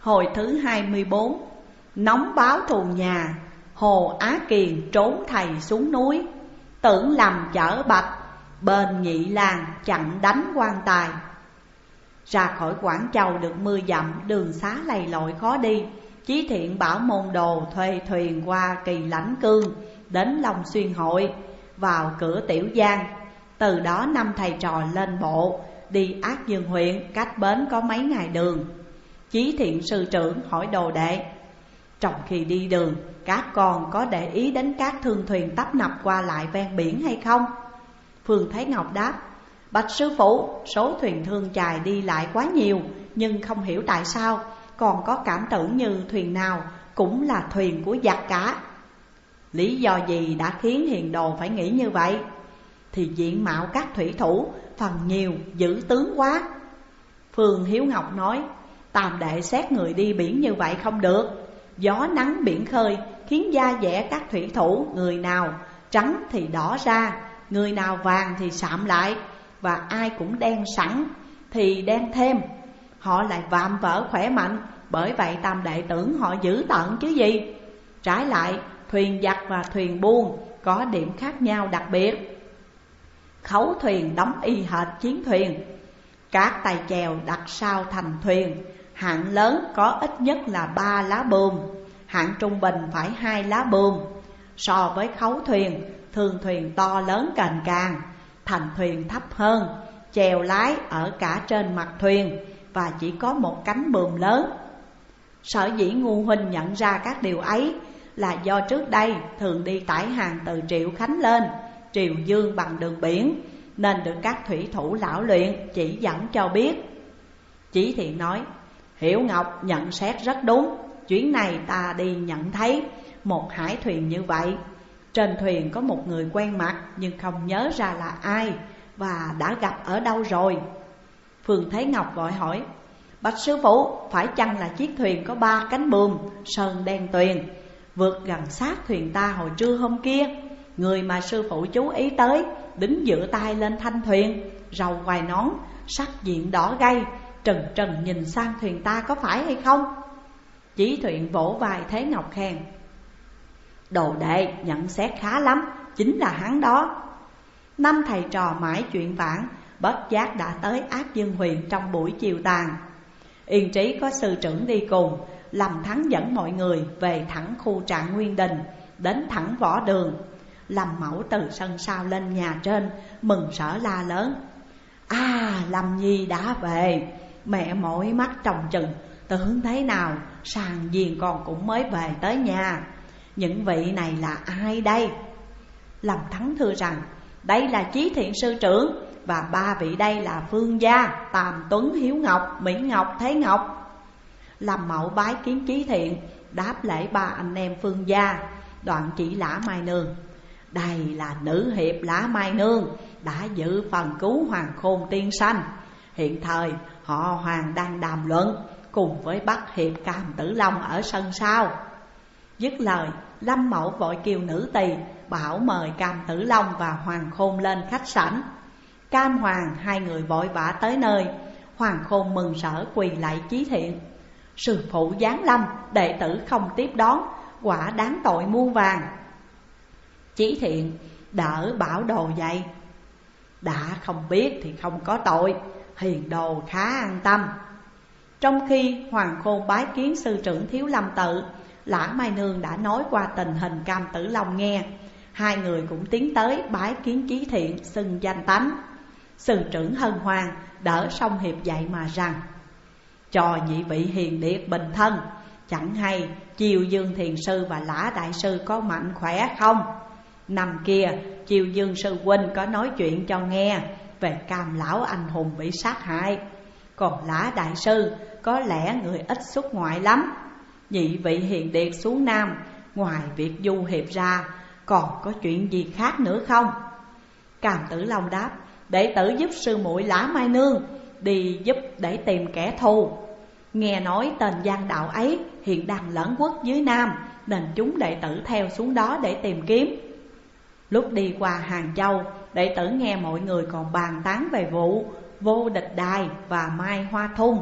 Hồi thứ 24. Nóng báo thù nhà, Hồ Á Kiền trốn thầy xuống núi. Tưởng lầm chở bạch, bên Nhị Lan chặn đánh quan tài. Ra khỏi Quảng Châu được 10 dặm, đường xá lầy lội khó đi. Chí Thiện bảo môn đồ thuê thuyền qua Kỳ Lãnh Cương, đến Long Xuyên Hội, vào cửa Tiểu Giang. Từ đó 5 thầy trò lên bộ, đi Ác Dương huyện, cách bến có mấy ngày đường. Chí Thiện sư trưởng hỏi đồ đệ: trong khi đi đường, các con có để ý đến các thương thuyền tấp nập qua lại ven biển hay không? Phương Thế Ngọc đáp: bạch sư phụ, số thuyền thương chài đi lại quá nhiều, nhưng không hiểu tại sao còn có cảm tưởng như thuyền nào cũng là thuyền của giặc cả. Lý do gì đã khiến hiền đồ phải nghĩ như vậy? Thì diện mạo các thủy thủ phần nhiều dữ tướng quá. Phương Hiếu Ngọc nói: tam đệ xét người đi biển như vậy không được. Gió nắng biển khơi khiến da dẻ các thủy thủ, người nào trắng thì đỏ ra, người nào vàng thì sạm lại, và ai cũng đen sẵn thì đen thêm. Họ lại vạm vỡ khỏe mạnh, bởi vậy tam đệ tưởng họ dữ tợn chứ gì. Trái lại, thuyền giặc và thuyền buôn có điểm khác nhau đặc biệt. Khấu thuyền đóng y hệt chiến thuyền. Các tay chèo đặt sau thành thuyền. Hạng lớn có ít nhất là 3 lá buồm, hạng trung bình phải 2 lá buồm. So với khấu thuyền, thường thuyền to lớn cành càng, thành thuyền thấp hơn, chèo lái ở cả trên mặt thuyền và chỉ có một cánh buồm lớn. Sở dĩ Ngu huynh nhận ra các điều ấy là do trước đây thường đi tải hàng từ Triệu Khánh lên Triều Dương bằng đường biển, nên được các thủy thủ lão luyện chỉ dẫn cho biết. Chí Thiện nói: Hiểu Ngọc nhận xét rất đúng. Chuyến này ta đi nhận thấy một hải thuyền như vậy. Trên thuyền có một người quen mặt, nhưng không nhớ ra là ai và đã gặp ở đâu rồi. Phương Thế Ngọc vội hỏi: bạch sư phụ, phải chăng là chiếc thuyền có 3 cánh buồm, sơn đen tuyền, vượt gần sát thuyền ta hồi trưa hôm kia? Người mà sư phụ chú ý tới đứng dựa tay lên thanh thuyền, râu quai nón, sắc diện đỏ gay, trần trần nhìn sang thuyền ta, có phải hay không? Chí Thiện vỗ vai Thế Ngọc khen: đồ đệ nhận xét khá lắm, chính là hắn đó. 5 thầy trò mãi chuyện vãn, bất giác đã tới Ác Dương huyện trong buổi chiều tàn. Yên Trí có sư trưởng đi cùng, Lâm Thắng dẫn mọi người về thẳng khu Trạng Nguyên Đình, đến thẳng võ đường. Lâm Mẫu từ sân sau lên nhà trên, mừng rỡ la lớn: Lâm Nhi đã về, mẹ mỏi mắt trông chừng, tưởng thế nào sàng diền con cũng mới về tới nhà. Những vị này là ai đây? Lâm Thắng thưa rằng đây là Chí Thiện sư trưởng, và 3 vị đây là Phương Gia, Tàm Tuấn, Hiếu Ngọc, Mỹ Ngọc, Thế Ngọc. Lâm Mẫu bái kiến Chí Thiện, đáp lễ 3 anh em Phương Gia, đoạn chỉ Lã Mai Nương: đây là nữ hiệp Lã Mai Nương, đã giữ phần cứu Hoàng Khôn tiên sanh. Hiện thời họ Hoàng đang đàm luận cùng với Bắc hiệp Cam Tử Long ở sân sau. Dứt lời, Lâm Mẫu vội kêu nữ tỳ bảo mời Cam Tử Long và Hoàng Khôn lên khách sảnh. Cam Hoàng hai người vội vã tới nơi. Hoàng Khôn mừng rỡ quỳ lạy Chí Thiện: sư phụ giáng lâm, đệ tử không tiếp đón, quả đáng tội muôn vàng. Chí Thiện đỡ bảo đồ dậy: đã không biết thì không có tội, hiền đồ khá an tâm. Trong khi Hoàng Khôn bái kiến sư trưởng Thiếu Lâm Tự, Lã Mai Nương đã nói qua tình hình Cam Tử Long nghe. Hai người cũng tiến tới bái kiến Chí Thiện, xưng danh tánh. Sư trưởng hân hoan đỡ song hiệp dậy mà rằng: cho nhị vị hiền điệt bình thân, chẳng hay Chiêu Dương thiền sư và Lã đại sư có mạnh khỏe không? Năm kia Chiêu Dương sư huynh có nói chuyện cho nghe về Cam lão anh hùng bị sát hại, còn Lã đại sư có lẽ người ít xuất ngoại lắm. Nhị vị hiền điệt xuống Nam, ngoài việc du hiệp ra còn có chuyện gì khác nữa không? Cam Tử Long đáp: đệ tử giúp sư muội Lã Mai Nương đi giúp để tìm kẻ thù. Nghe nói tên gian đạo ấy hiện đang lẩn quất dưới Nam, nên chúng đệ tử theo xuống đó để tìm kiếm. Lúc đi qua Hàng Châu, đệ tử nghe mọi người còn bàn tán về vụ Vô Địch Đài và Mai Hoa Thung,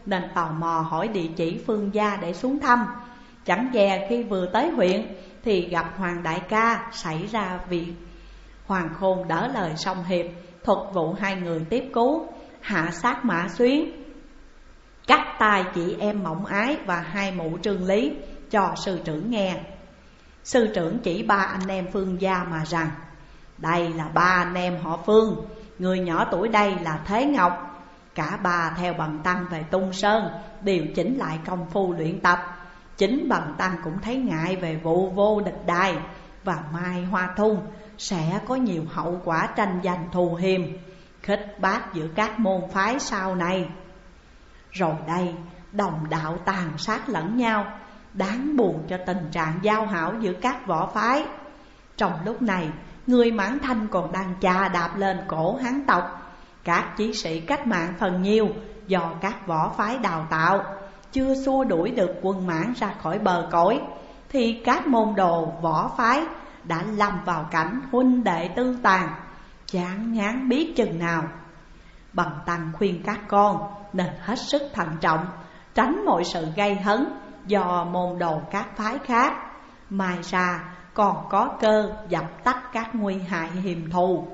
nên tò mò hỏi địa chỉ Phương gia để xuống thăm. Chẳng dè khi vừa tới huyện thì gặp Hoàng đại ca xảy ra việc. Hoàng Khôn đỡ lời song hiệp, thuật vụ hai người tiếp cứu, hạ sát Mã Xuyến, cắt tay chị em Mộng Ái và hai mụ Trương Lý cho sư trưởng nghe. Sư trưởng chỉ ba anh em Phương gia mà rằng: đây là ba anh em họ Phương, người nhỏ tuổi đây là Thế Ngọc. Cả ba theo Bần Tăng về Tung Sơn điều chỉnh lại công phu luyện tập. Chính Bần Tăng cũng thấy ngại về vụ vô địch đài và Mai Hoa Thung sẽ có nhiều hậu quả tranh giành thù hiềm, khích bác giữa các môn phái sau này. Rồi đây đồng đạo tàn sát lẫn nhau, đáng buồn cho tình trạng giao hảo giữa các võ phái. Trong lúc này, người Mãn Thanh còn đang chà đạp lên cổ Hán tộc. Các chí sĩ cách mạng phần nhiều do các võ phái đào tạo, chưa xua đuổi được quân Mãn ra khỏi bờ cõi, thì các môn đồ võ phái đã lâm vào cảnh huynh đệ tương tàn, chán ngán biết chừng nào. Bần Tăng khuyên các con nên hết sức thận trọng, tránh mọi sự gây hấn do môn đồ các phái khác. Mai ra còn có cơ dập tắt các nguy hại hiềm thù.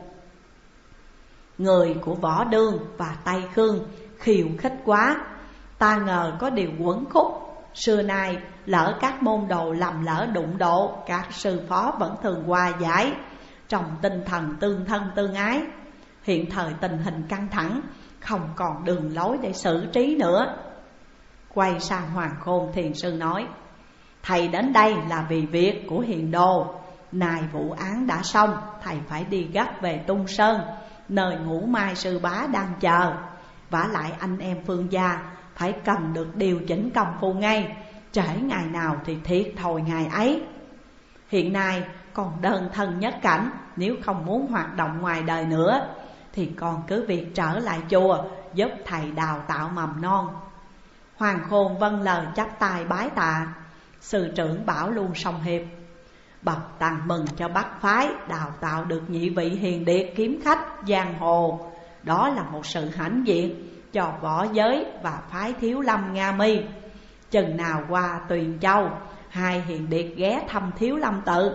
Người của Võ Đương và Tây Khương khiêu khích quá, ta ngờ có điều quẩn khúc. Xưa nay lỡ các môn đồ lầm lỡ đụng độ, các sư phó vẫn thường hòa giải trong tinh thần tương thân tương ái. Hiện thời tình hình căng thẳng, không còn đường lối để xử trí nữa. Quay sang Hoàng Khôn thiền sư nói: thầy đến đây là vì việc của hiền đồ. Nay vụ án đã xong, thầy phải đi gấp về Tung Sơn, nơi Ngũ Mai sư bá đang chờ. Vả lại anh em Phương gia phải cần được điều chỉnh công phu ngay, trễ ngày nào thì thiệt thòi ngày ấy. Hiện nay còn đơn thân nhất cảnh, nếu không muốn hoạt động ngoài đời nữa thì con cứ việc trở lại chùa giúp thầy đào tạo mầm non. Hoàng Khôn vâng lời chắp tay bái tạ. Sư trưởng bảo luôn song hiệp: Bần Tăng mừng cho Bắc phái đào tạo được nhị vị hiền điệt kiếm khách giang hồ. Đó là một sự hãnh diện cho võ giới và phái Thiếu Lâm Nga Mi. Chừng nào qua Tuyền Châu, hai hiền điệt ghé thăm Thiếu Lâm tự.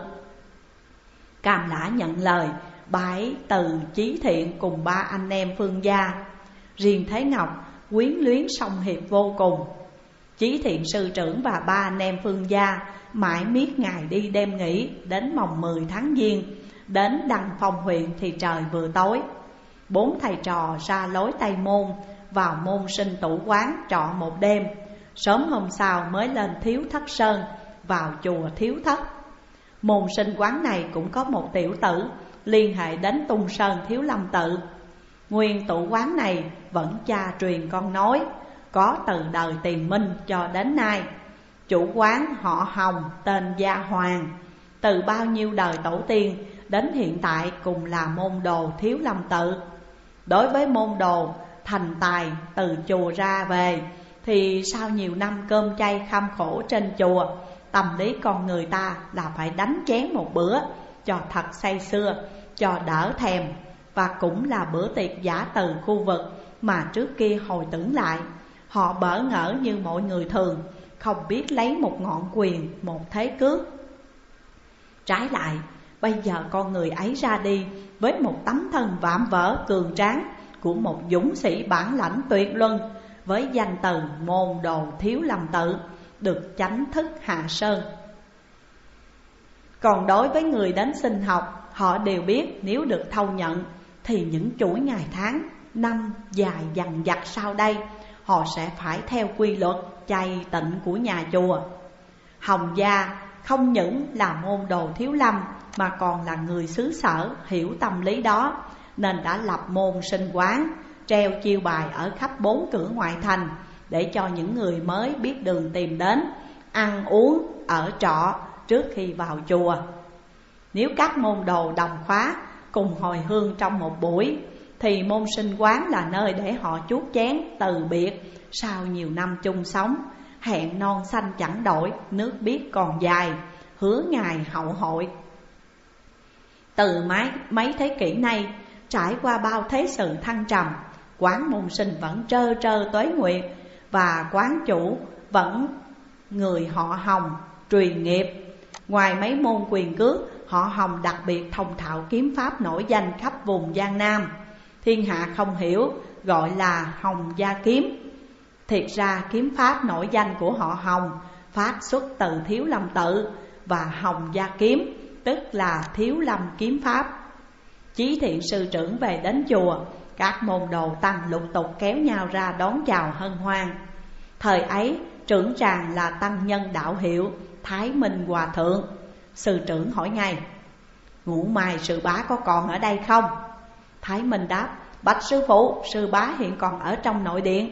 Cam Lã nhận lời bái từ Chí Thiện cùng ba anh em Phương gia. Riêng Thế Ngọc quyến luyến song hiệp vô cùng. Chí Thiện sư trưởng và ba anh em Phương gia mãi miết ngày đi đêm nghỉ. Đến mồng 10 tháng Giêng, đến Đăng Phong huyện thì trời vừa tối. 4 thầy trò ra lối Tây Môn, vào môn sinh tủ quán trọ một đêm. Sớm hôm sau mới lên Thiếu Thất Sơn, vào chùa Thiếu Thất. Môn sinh quán này cũng có một tiểu tử liên hệ đến Tung Sơn Thiếu Lâm tự. Nguyên tụ quán này vẫn cha truyền con nối, có từ đời Tiền Minh cho đến nay. Chủ quán họ Hồng, tên Gia Hoàng. Từ bao nhiêu đời tổ tiên đến hiện tại cùng là môn đồ Thiếu Lâm tự. Đối với môn đồ thành tài từ chùa ra về thì sau nhiều năm cơm chay kham khổ trên chùa, tâm lý con người ta là phải đánh chén một bữa cho thật say sưa, cho đỡ thèm. Và cũng là bữa tiệc giả từ khu vực mà trước kia hồi tưởng lại, họ bỡ ngỡ như mọi người thường, không biết lấy một ngọn quyền, một thế cước. Trái lại, bây giờ con người ấy ra đi với một tấm thân vạm vỡ cường tráng của một dũng sĩ bản lãnh tuyệt luân, với danh từ môn đồ Thiếu Lâm tự, được chánh thức hạ sơn. Còn đối với người đến xin học, họ đều biết nếu được thâu nhận thì những chuỗi ngày tháng, năm dài dằng dặc sau đây, họ sẽ phải theo quy luật chay tịnh của nhà chùa. Hồng gia không những là môn đồ Thiếu Lâm mà còn là người xứ sở hiểu tâm lý đó, nên đã lập môn sinh quán, treo chiêu bài ở khắp 4 cửa ngoại thành để cho những người mới biết đường tìm đến, ăn uống, ở trọ trước khi vào chùa. Nếu các môn đồ đồng khóa cùng hồi hương trong một buổi thì môn sinh quán là nơi để họ chuốt chén từ biệt sau nhiều năm chung sống. Hẹn non xanh chẳng đổi, nước biếc còn dài, hứa ngày hậu hội. Từ mấy thế kỷ nay, trải qua bao thế sự thăng trầm, quán môn sinh vẫn trơ trơ tuế nguyệt, và quán chủ vẫn người họ Hồng truyền nghiệp. Ngoài mấy môn quyền cước, họ Hồng đặc biệt thông thạo kiếm pháp nổi danh khắp vùng Giang Nam. Thiên hạ không hiểu gọi là Hồng Gia Kiếm. Thiệt ra kiếm pháp nổi danh của họ Hồng phát xuất từ Thiếu Lâm Tự, và Hồng Gia Kiếm tức là Thiếu Lâm Kiếm Pháp. Chí Thiện sư trưởng về đến chùa, các môn đồ tăng lục tục kéo nhau ra đón chào hân hoan. Thời ấy trưởng tràng là tăng nhân đạo hiệu Thái Minh Hòa Thượng. Sư trưởng hỏi ngay: Ngũ Mai sư bá có còn ở đây không? Thái Minh đáp: Bạch sư phụ, sư bá hiện còn ở trong nội điện.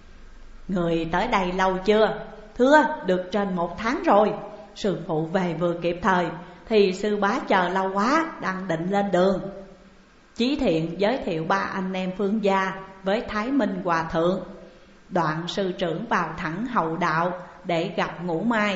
Người tới đây lâu chưa? Thưa, được trên 1 tháng rồi. Sư phụ về vừa kịp thời, thì sư bá chờ lâu quá, đang định lên đường. Chí Thiện giới thiệu 3 anh em Phương gia với Thái Minh Hòa Thượng. Đoạn sư trưởng vào thẳng hậu đạo để gặp Ngũ Mai.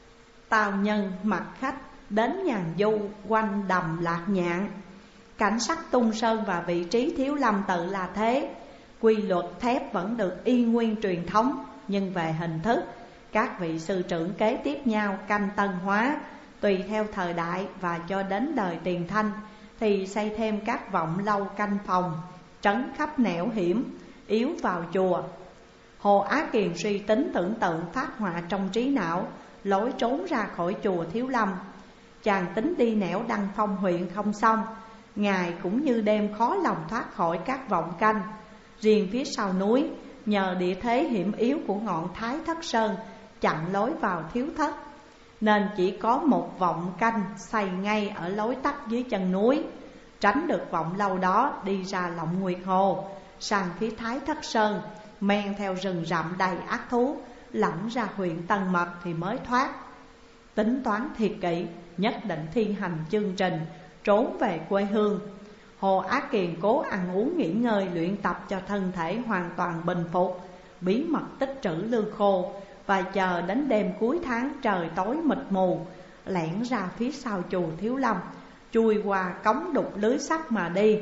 Tào nhân mặc khách đến nhàn du quanh đầm Lạc Nhạn. Cảnh sắc tung sơn và vị trí Thiếu Lâm Tự là thế. Quy luật thép vẫn được y nguyên truyền thống, nhưng về hình thức, các vị sư trưởng kế tiếp nhau canh tân hóa. Tùy theo thời đại và cho đến đời Tiền Thanh thì xây thêm các vọng lâu canh phòng, trấn khắp nẻo hiểm, yếu vào chùa. Hồ Á Kiền suy tính tưởng tượng phát họa trong trí não lối trốn ra khỏi chùa Thiếu Lâm. Chàng tính đi nẻo Đăng Phong huyện không xong, ngày cũng như đêm khó lòng thoát khỏi các vọng canh. Riêng phía sau núi, nhờ địa thế hiểm yếu của ngọn Thái Thất Sơn chặn lối vào Thiếu Thất, nên chỉ có một vọng canh xây ngay ở lối tắt dưới chân núi. Tránh được vọng lâu đó đi ra Lộng Nguyệt Hồ, sang phía Thái Thất Sơn, men theo rừng rậm đầy ác thú, lặn ra huyện Tân Mật thì mới thoát. Tính toán thiệt kỹ, nhất định thi hành chương trình trốn về quê hương. Hồ Á Kiền cố ăn uống nghỉ ngơi luyện tập cho thân thể hoàn toàn bình phục, bí mật tích trữ lương khô, và chờ đến đêm cuối tháng trời tối mịt mù, lẻn ra phía sau chùa Thiếu Lâm, chui qua cống đục lưới sắt mà đi.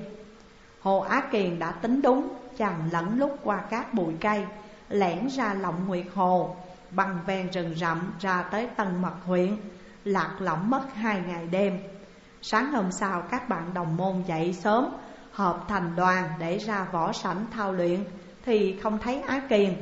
Hồ Á Kiền đã tính đúng, chàng lẫn lúc qua các bụi cây, lẻn ra Lộng Nguyệt Hồ, băng ven rừng rậm ra tới Tân Mật huyện, lạc lõng mất 2 ngày đêm. Sáng hôm sau các bạn đồng môn dậy sớm, họp thành đoàn để ra võ sảnh thao luyện, thì không thấy Á Kiền.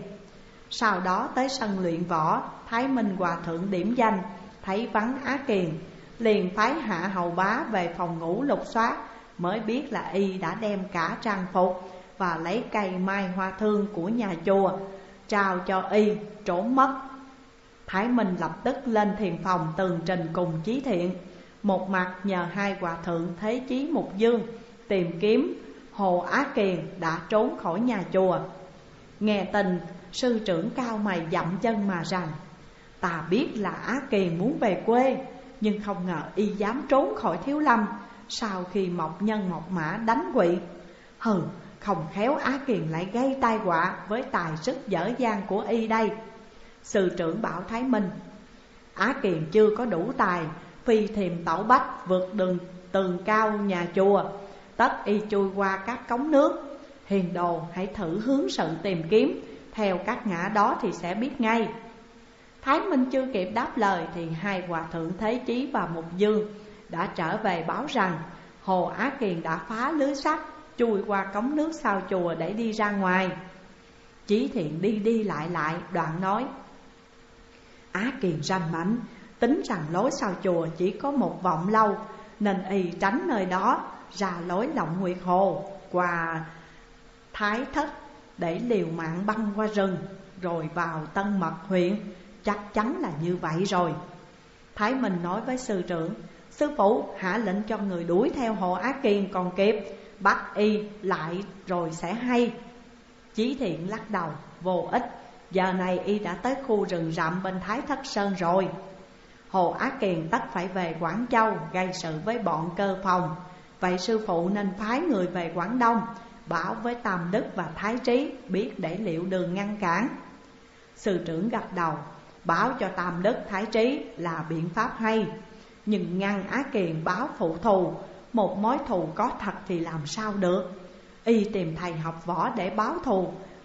Sau đó tới sân luyện võ, Thái Minh Hòa Thượng điểm danh, thấy vắng Á Kiền, liền phái hạ hầu bá về phòng ngủ lục soát, mới biết là y đã đem cả trang phục và lấy cây mai hoa thương của nhà chùa trao cho y trốn mất. Thái Minh lập tức lên thiền phòng tường trình cùng Chí Thiện, một mặt nhờ 2 hòa thượng Thế Chí Mục Dương tìm kiếm Hồ Á Kiền đã trốn khỏi nhà chùa. Nghe tin, sư trưởng cao mày dậm chân mà rằng: Ta biết là Á Kiền muốn về quê, nhưng không ngờ y dám trốn khỏi Thiếu Lâm sau khi Mộc Nhân Mộc Mã đánh quỵ. Hừ, không khéo Á Kiền lại gây tai họa với tài sức dở dang của y đây. Sư trưởng bảo Thái Minh: Á Kiền chưa có đủ tài phi thềm tẩu bách vượt đường tường cao nhà chùa, tất y chui qua các cống nước. Hiền đồ hãy thử hướng sự tìm kiếm theo các ngã đó thì sẽ biết ngay. Thái Minh chưa kịp đáp lời thì 2 hòa thượng Thế Chí và Mục Dương đã trở về báo rằng Hồ Á Kiền đã phá lưới sắt, chui qua cống nước sau chùa để đi ra ngoài. Chí Thiện đi đi lại đoạn nói: Á Kiền ranh mãnh, tính rằng lối sau chùa chỉ có một vọng lâu, nên y tránh nơi đó ra lối Lộng Nguyệt Hồ qua Thái Thất để liều mạng băng qua rừng rồi vào Tân Mật huyện. Chắc chắn là như vậy rồi. Thái Minh nói với sư trưởng: Sư phụ hạ lệnh cho người đuổi theo Hồ Á Kiền còn kịp, bắt y lại rồi sẽ hay. Chí Thiện lắc đầu: Vô ích, giờ này y đã tới khu rừng rậm bên Thái Thất Sơn rồi. Hồ Á Kiền tất phải về Quảng Châu gây sự với bọn Cơ Phòng. Vậy sư phụ nên phái người về Quảng Đông, bảo với Tam Đức và Thái Trí biết để liệu đường ngăn cản. Sư trưởng gật đầu, báo cho Tam Đức Thái Trí là biện pháp hay. Nhưng ngăn Á Kiền báo phụ thù, một mối thù có thật thì làm sao được. Y tìm thầy học võ để báo thù,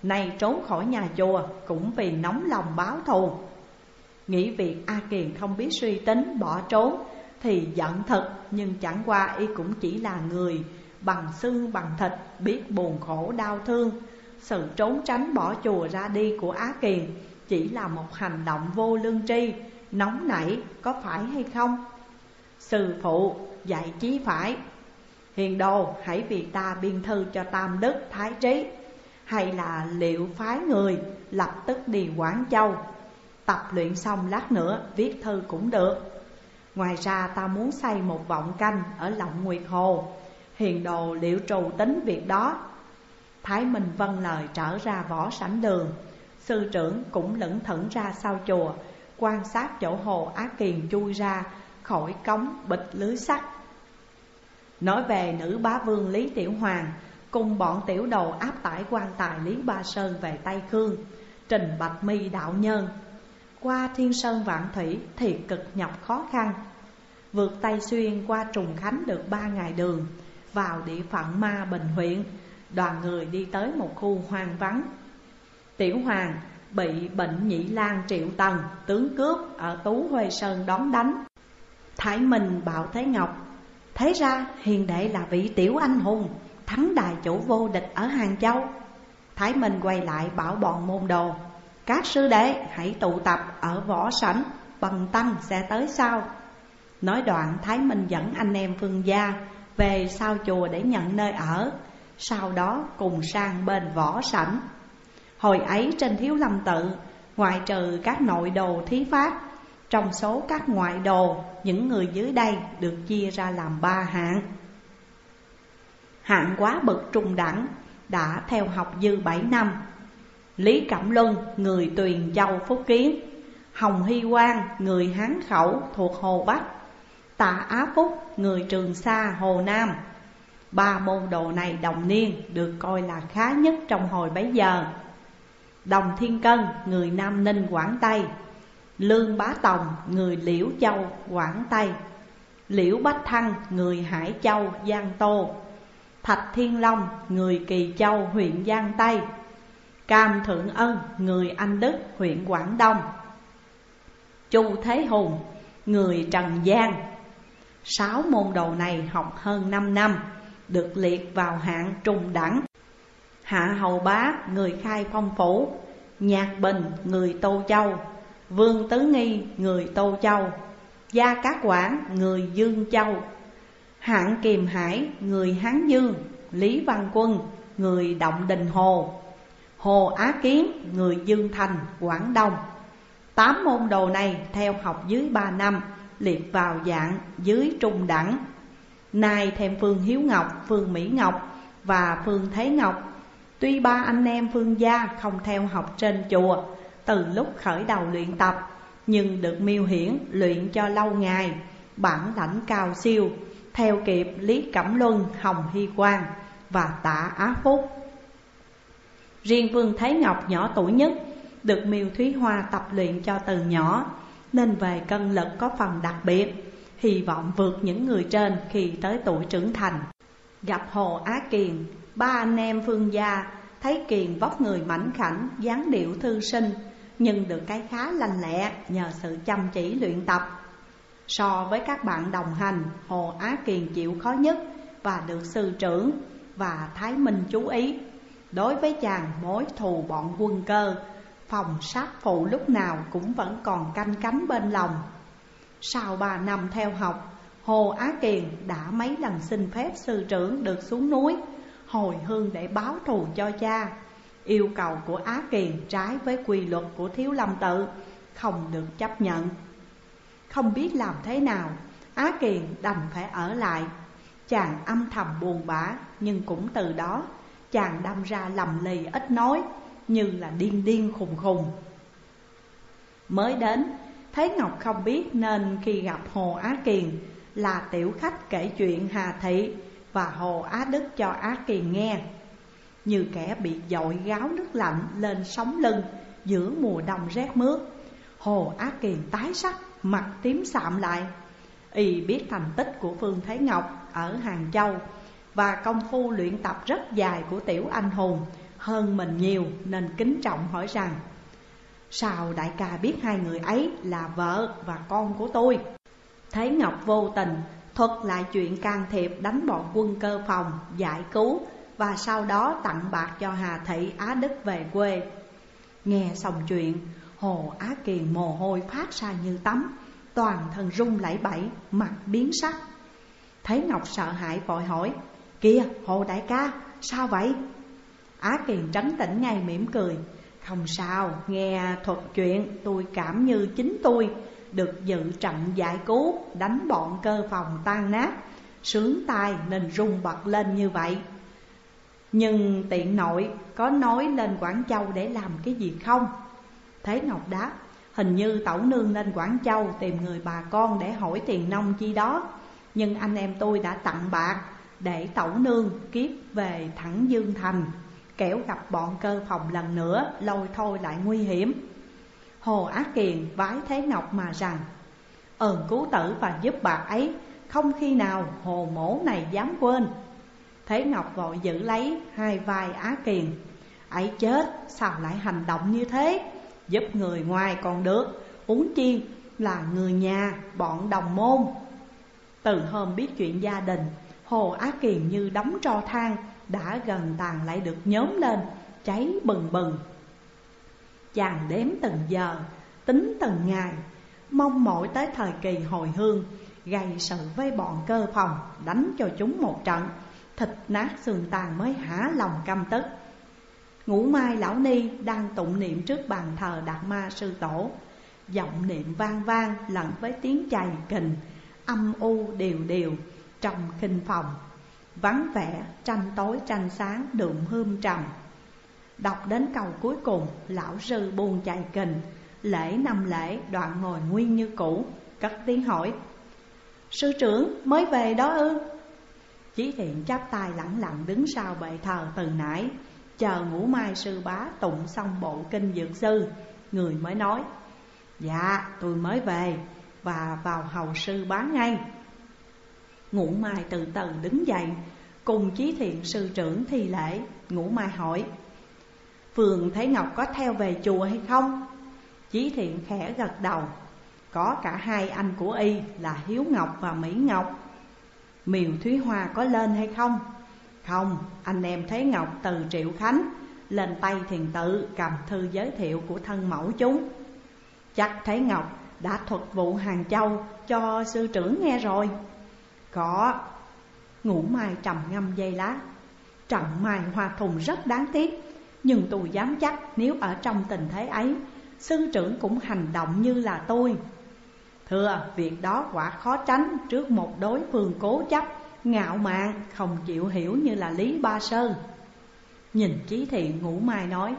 nay trốn khỏi nhà chùa cũng vì nóng lòng báo thù. Nghĩ việc A Kiền không biết suy tính bỏ trốn thì giận thật, nhưng chẳng qua y cũng chỉ là người bằng xương bằng thịt, biết buồn khổ đau thương. Sự trốn tránh bỏ chùa ra đi của Á Kiền chỉ là một hành động vô lương tri, nóng nảy, có phải hay không? Sư phụ dạy chí phải. Hiền đồ, hãy vì ta biên thư cho Tam Đức Thái Trí, hay là liệu phái người lập tức đi Quảng Châu. Tập luyện xong lát nữa viết thư cũng được. Ngoài ra ta muốn xây một vọng canh ở Lộng Nguyệt Hồ. Hiền đồ liệu trù tính việc đó. Thái Minh vâng lời trở ra võ sảnh đường. Sư trưởng cũng lững thững ra sau chùa, quan sát chỗ Hồ Á Kiền chui ra khỏi cống bịch lưới sắt. Nói về nữ bá vương Lý Tiểu Hoàng cùng bọn tiểu đồ áp tải quan tài Lý Ba Sơn về Tây Khương, trình Bạch Mi đạo nhân. Qua Thiên Sơn Vạn Thủy thì cực nhọc khó khăn. Vượt Tây Xuyên qua Trùng Khánh được 3 ngày đường, vào địa phận Ma Bình huyện. Đoàn người đi tới một khu hoang vắng. Tiểu Hoàng bị bệnh nhị lang Triệu Tần, tướng cướp ở Tú Huê Sơn đón đánh. Thái Minh bảo Thế Ngọc: thế ra hiền đệ là vị tiểu anh hùng, thắng đài chủ vô địch ở Hàng Châu. Thái Minh quay lại bảo bọn môn đồ: các sư đệ hãy tụ tập ở võ sảnh, Bần tăng sẽ tới sau. Nói đoạn Thái Minh dẫn anh em Phương gia về sau chùa để nhận nơi ở, sau đó cùng sang bên võ sảnh. Hồi ấy trên Thiếu Lâm Tự, ngoại trừ các nội đồ thí pháp, trong số các ngoại đồ, những người dưới đây được chia ra làm 3 hạng. Hạng quá bậc trung đẳng, đã theo học dư 7 năm: Lý Cẩm Luân, người Tuyền Châu Phúc Kiến; Hồng Hy Quang, người Hán Khẩu thuộc Hồ Bắc; Tạ Á Phúc, người Trường Sa Hồ Nam. 3 môn đồ này đồng niên, được coi là khá nhất trong hồi bấy giờ. Đồng Thiên Cân, người Nam Ninh Quảng Tây; Lương Bá Tòng, người Liễu Châu Quảng Tây; Liễu Bách Thăng, người Hải Châu Giang Tô; Thạch Thiên Long, người Kỳ Châu huyện Giang Tây; Cam Thượng Ân, người Anh Đức huyện Quảng Đông; Chu Thế Hùng, người Trần Giang. 6 môn đồ này học hơn 5 năm, được liệt vào hạng trung đẳng. Hạ Hầu Bá, người Khai Phong Phủ; Nhạc Bình, người Tô Châu; Vương Tứ Nghi, người Tô Châu; Gia Cát Quảng, người Dương Châu; Hạng Kiềm Hải, người Hán Dương; Lý Văn Quân, người Động Đình Hồ; Hồ Á Kiến, người Dương Thành Quảng Đông. 8 môn đồ này theo học dưới 3 năm, liệt vào dạng dưới trung đẳng. Nay thêm Phương Hiếu Ngọc, Phương Mỹ Ngọc và Phương Thế Ngọc. Tuy 3 anh em Phương gia không theo học trên chùa từ lúc khởi đầu luyện tập, nhưng được Miêu Hiển luyện cho lâu ngày, bản lãnh cao siêu, theo kịp Lý Cẩm Luân, Hồng Hy Quang và Tạ Á Phúc. Riêng Phương Thế Ngọc nhỏ tuổi nhất, được Miêu Thúy Hoa tập luyện cho từ nhỏ, nên về cân lực có phần đặc biệt, hy vọng vượt những người trên khi tới tuổi trưởng thành. Gặp Hồ Á Kiền, 3 anh em Phương gia thấy Kiền vóc người mảnh khảnh, dáng điệu thư sinh, nhưng được cái khá lanh lẹ nhờ sự chăm chỉ luyện tập. So với các bạn đồng hành, Hồ Á Kiền chịu khó nhất và được sư trưởng và Thái Minh chú ý. Đối với chàng, mối thù bọn Quân Cơ, phòng sát phụ lúc nào cũng vẫn còn canh cánh bên lòng. Sau 3 năm theo học, Hồ Á Kiền đã mấy lần xin phép sư trưởng được xuống núi hồi hương để báo thù cho cha. Yêu cầu của Á Kiền trái với quy luật của Thiếu Lâm Tự, không được chấp nhận. Không biết làm thế nào, Á Kiền đành phải ở lại. Chàng âm thầm buồn bã, nhưng cũng từ đó chàng đâm ra lầm lì ít nói, như là điên điên khùng khùng. Mới đến, Thế Ngọc không biết nên khi gặp Hồ Á Kiền là tiểu khách kể chuyện Hà Thị và Hồ Á Đức cho Á Kiền nghe. Như kẻ bị dội gáo nước lạnh lên sống lưng giữa mùa đông rét mướt, Hồ Á Kiền tái sắc, mặt tím sạm lại. Y biết thành tích của Phương Thế Ngọc ở Hàng Châu và công phu luyện tập rất dài của tiểu anh hùng hơn mình nhiều nên kính trọng hỏi rằng: sao đại ca biết hai người ấy là vợ và con của tôi? Thế Ngọc vô tình thuật lại chuyện can thiệp đánh bọn quân Cơ Phòng giải cứu và sau đó tặng bạc cho Hà Thị Á Đức về quê. Nghe xong chuyện, Hồ Á Kiền mồ hôi phát ra như tắm, toàn thân run lẩy bẩy, mặt biến sắc. Thấy Ngọc sợ hãi vội hỏi: kìa Hồ đại ca, sao vậy? Á Kiền trấn tĩnh ngay mỉm cười: không sao, nghe thuật chuyện tôi cảm như chính tôi được dự trận giải cứu, đánh bọn Cơ Phòng tan nát, sướng tai nên rung bật lên như vậy. Nhưng tiện nội có nói lên Quảng Châu để làm cái gì không? Thế Ngọc đáp: hình như tẩu nương lên Quảng Châu tìm người bà con để hỏi tiền nông chi đó. Nhưng anh em tôi đã tặng bạc để tẩu nương kiếp về thẳng Dương Thành, kẻo gặp bọn Cơ Phòng lần nữa lôi thôi lại nguy hiểm. Hồ Á Kiền vái Thế Ngọc mà rằng: ơn cứu tử và giúp bạc ấy không khi nào Hồ mổ này dám quên. Thế Ngọc vội giữ lấy hai vai Á Kiền: ấy chết, sao lại hành động như thế? Giúp người ngoài còn được, huống chi là người nhà, bọn đồng môn. Từ hôm biết chuyện gia đình, Hồ Á Kiền như đóng tro than đã gần tàn lại được nhóm lên, cháy bừng bừng. Chàng đếm từng giờ, tính từng ngày, mong mỏi tới thời kỳ hồi hương, gây sự với bọn Cơ Phòng, đánh cho chúng một trận, thịt nát xương tàn mới hả lòng căm tức. Ngũ Mai Lão Ni đang tụng niệm trước bàn thờ Đạt Ma Sư Tổ, giọng niệm vang vang lẫn với tiếng chày kình, âm u đều đều trong khinh phòng. Vắng vẻ, tranh tối tranh sáng đượm hương trầm. Đọc đến câu cuối cùng, lão sư buông chày kình, lễ năm lễ đoạn ngồi nguyên như cũ, cất tiếng hỏi: sư trưởng mới về đó ư? Chí Thiện chắp tay lẳng lặng đứng sau bệ thờ từ nãy, chờ Ngũ Mai sư bá tụng xong bộ kinh Dược Sư, người mới nói: dạ tôi mới về và vào hầu sư bá ngay. Ngũ Mai từ từ đứng dậy, cùng Chí Thiện sư trưởng thi lễ. Ngũ Mai hỏi: Phường Thế Ngọc có theo về chùa hay không? Chí Thiện khẽ gật đầu: có cả hai anh của y là Hiếu Ngọc và Mỹ Ngọc. Miều Thúy Hoa có lên hay không? Không, anh em Thế Ngọc từ Triệu Khánh lên Tây Thiền Tự cầm thư giới thiệu của thân mẫu chúng. Chắc Thế Ngọc đã thuật vụ Hàng Châu cho sư trưởng nghe rồi. Có. Ngũ Mai trầm ngâm giây lát: Trọng Mai Hoa Thùng rất đáng tiếc, nhưng tôi dám chắc nếu ở trong tình thế ấy, sư trưởng cũng hành động như là tôi. Thưa, việc đó quả khó tránh trước một đối phương cố chấp, ngạo mạn, không chịu hiểu như là Lý Ba Sơn. Nhìn Chí Thiện, Ngũ Mai nói: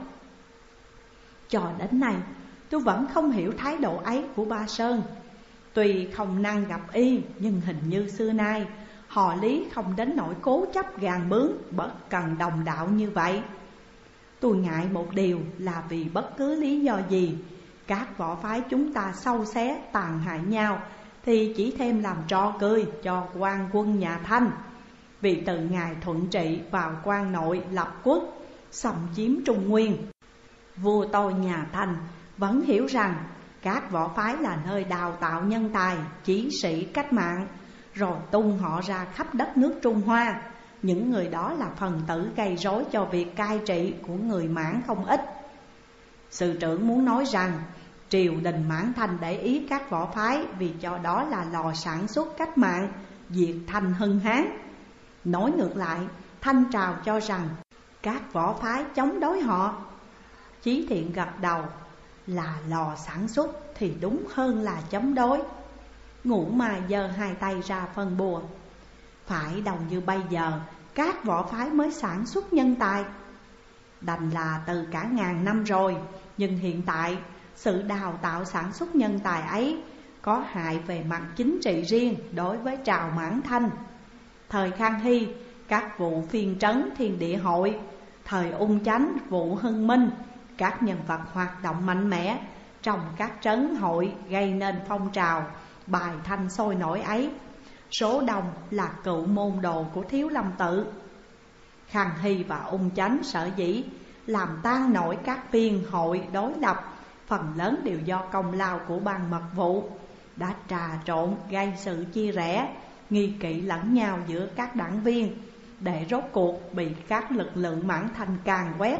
cho đến nay tôi vẫn không hiểu thái độ ấy của Ba Sơn. Tuy không năng gặp y, nhưng hình như xưa nay họ Lý không đến nỗi cố chấp gàn bướng, bất cần đồng đạo như vậy. Tôi ngại một điều là vì bất cứ lý do gì, các võ phái chúng ta sâu xé tàn hại nhau thì chỉ thêm làm trò cười cho quan quân nhà Thanh. Vì từ ngày Thuận Trị vào quan nội lập quốc, xâm chiếm Trung Nguyên, vua tôi nhà Thanh vẫn hiểu rằng các võ phái là nơi đào tạo nhân tài, chí sĩ cách mạng, rồi tung họ ra khắp đất nước Trung Hoa. Những người đó là phần tử gây rối cho việc cai trị của người Mãn không ít. Sư trưởng muốn nói rằng triều đình Mãn Thanh để ý các võ phái vì cho đó là lò sản xuất cách mạng, diệt Thanh hưng Hán. Nói ngược lại, Thanh trào cho rằng các võ phái chống đối họ. Chí Thiện gật đầu: là lò sản xuất thì đúng hơn là chống đối. Ngũ Mai giơ hai tay ra phân bùa: phải đâu như bây giờ các võ phái mới sản xuất nhân tài. Đành là từ cả ngàn năm rồi, nhưng hiện tại sự đào tạo sản xuất nhân tài ấy có hại về mặt chính trị riêng đối với trào Mãn Thanh. Thời Khang Hy, các vụ phiên trấn Thiên Địa Hội; thời Ung Chánh, vụ Hưng Minh, các nhân vật hoạt động mạnh mẽ trong các trấn hội gây nên phong trào bài thanh sôi nổi ấy, số đông là cựu môn đồ của Thiếu Lâm Tự. Khang Hy và Ung Chánh sở dĩ làm tan nổi các phiên hội đối lập, phần lớn đều do công lao của ban mật vụ, đã trà trộn gây sự chia rẽ, nghi kỵ lẫn nhau giữa các đảng viên, để rốt cuộc bị các lực lượng Mãn Thanh càn quét.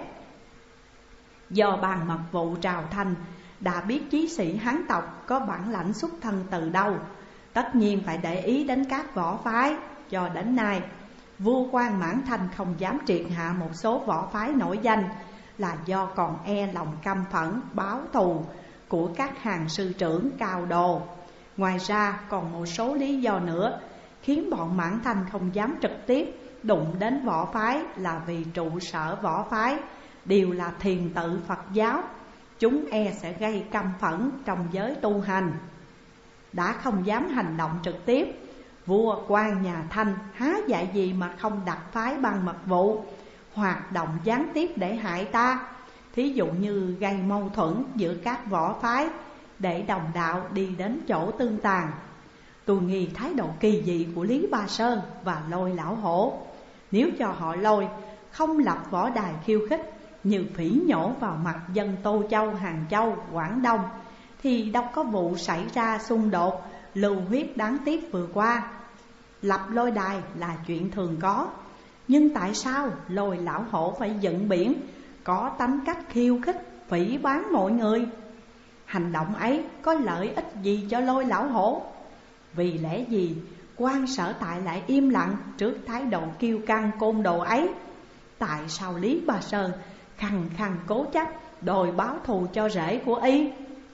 Do ban mật vụ Trào Thanh đã biết chí sĩ Hán tộc có bản lãnh xuất thân từ đâu, tất nhiên phải để ý đến các võ phái. Cho đến nay, vua quan Mãn Thanh không dám triệt hạ một số võ phái nổi danh, là do còn e lòng căm phẫn báo thù của các hàng sư trưởng cao đồ. Ngoài ra còn một số lý do nữa khiến bọn Mãn Thanh không dám trực tiếp đụng đến võ phái, là vì trụ sở võ phái đều là thiền tự Phật giáo, chúng e sẽ gây căm phẫn trong giới tu hành. Đã không dám hành động trực tiếp, vua quan nhà Thanh há dạy gì mà không đặt phái ban mật vụ hoạt động gián tiếp để hại ta. Thí dụ như gây mâu thuẫn giữa các võ phái để đồng đạo đi đến chỗ tương tàn. Tôi nghi thái độ kỳ dị của Lý Ba Sơn và Lôi Lão Hổ. Nếu cho họ Lôi không lập võ đài khiêu khích như phỉ nhổ vào mặt dân Tô Châu, Hàng Châu, Quảng Đông, thì đâu có vụ xảy ra xung đột lưu huyết đáng tiếc vừa qua. Lập lôi đài là chuyện thường có, nhưng tại sao Lôi Lão Hổ phải dựng biển, có tánh cách khiêu khích, phỉ báng mọi người? Hành động ấy có lợi ích gì cho Lôi Lão Hổ? Vì lẽ gì quan Sở Tại lại im lặng trước thái độ kiêu căng côn đồ ấy? Tại sao Lý Ba Sơn khăng khăng cố chấp đòi báo thù cho rể của y?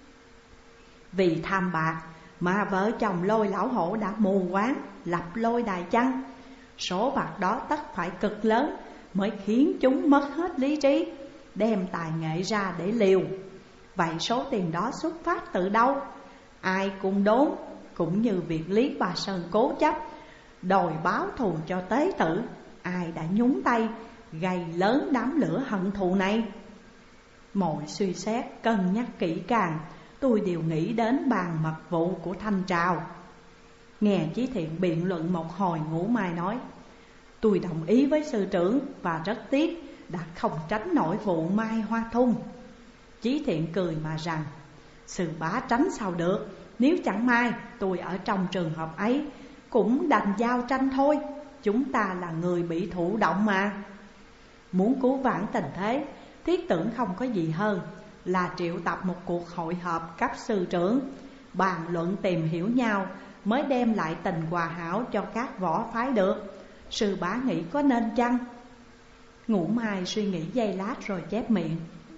Vì tham bạc mà vợ chồng Lôi Lão Hổ đã mù quáng lập lôi đài chăng? Số bạc đó tất phải cực lớn mới khiến chúng mất hết lý trí, đem tài nghệ ra để liều. Vậy số tiền đó xuất phát từ đâu? Ai cũng đốn, cũng như việc Lý Ba Sơn cố chấp đòi báo thù cho tế tử. Ai đã nhúng tay gây lớn đám lửa hận thù này? Mọi suy xét cân nhắc kỹ càng, tôi đều nghĩ đến bàn mật vụ của Thanh Trào. Nghe Chí Thiện biện luận một hồi, Ngũ Mai nói: tôi đồng ý với sư trưởng và rất tiếc đã không tránh nổi vụ Mai Hoa Thung. Chí Thiện cười mà rằng: sư bá tránh sao được, nếu chẳng may tôi ở trong trường hợp ấy cũng đành giao tranh thôi. Chúng ta là người bị thụ động mà. Muốn cứu vãn tình thế, thiết tưởng không có gì hơn là triệu tập một cuộc hội họp cấp sư trưởng, bàn luận tìm hiểu nhau, mới đem lại tình hòa hảo cho các võ phái được. Sư bá nghĩ có nên chăng? Ngũ Mai suy nghĩ giây lát rồi chép miệng: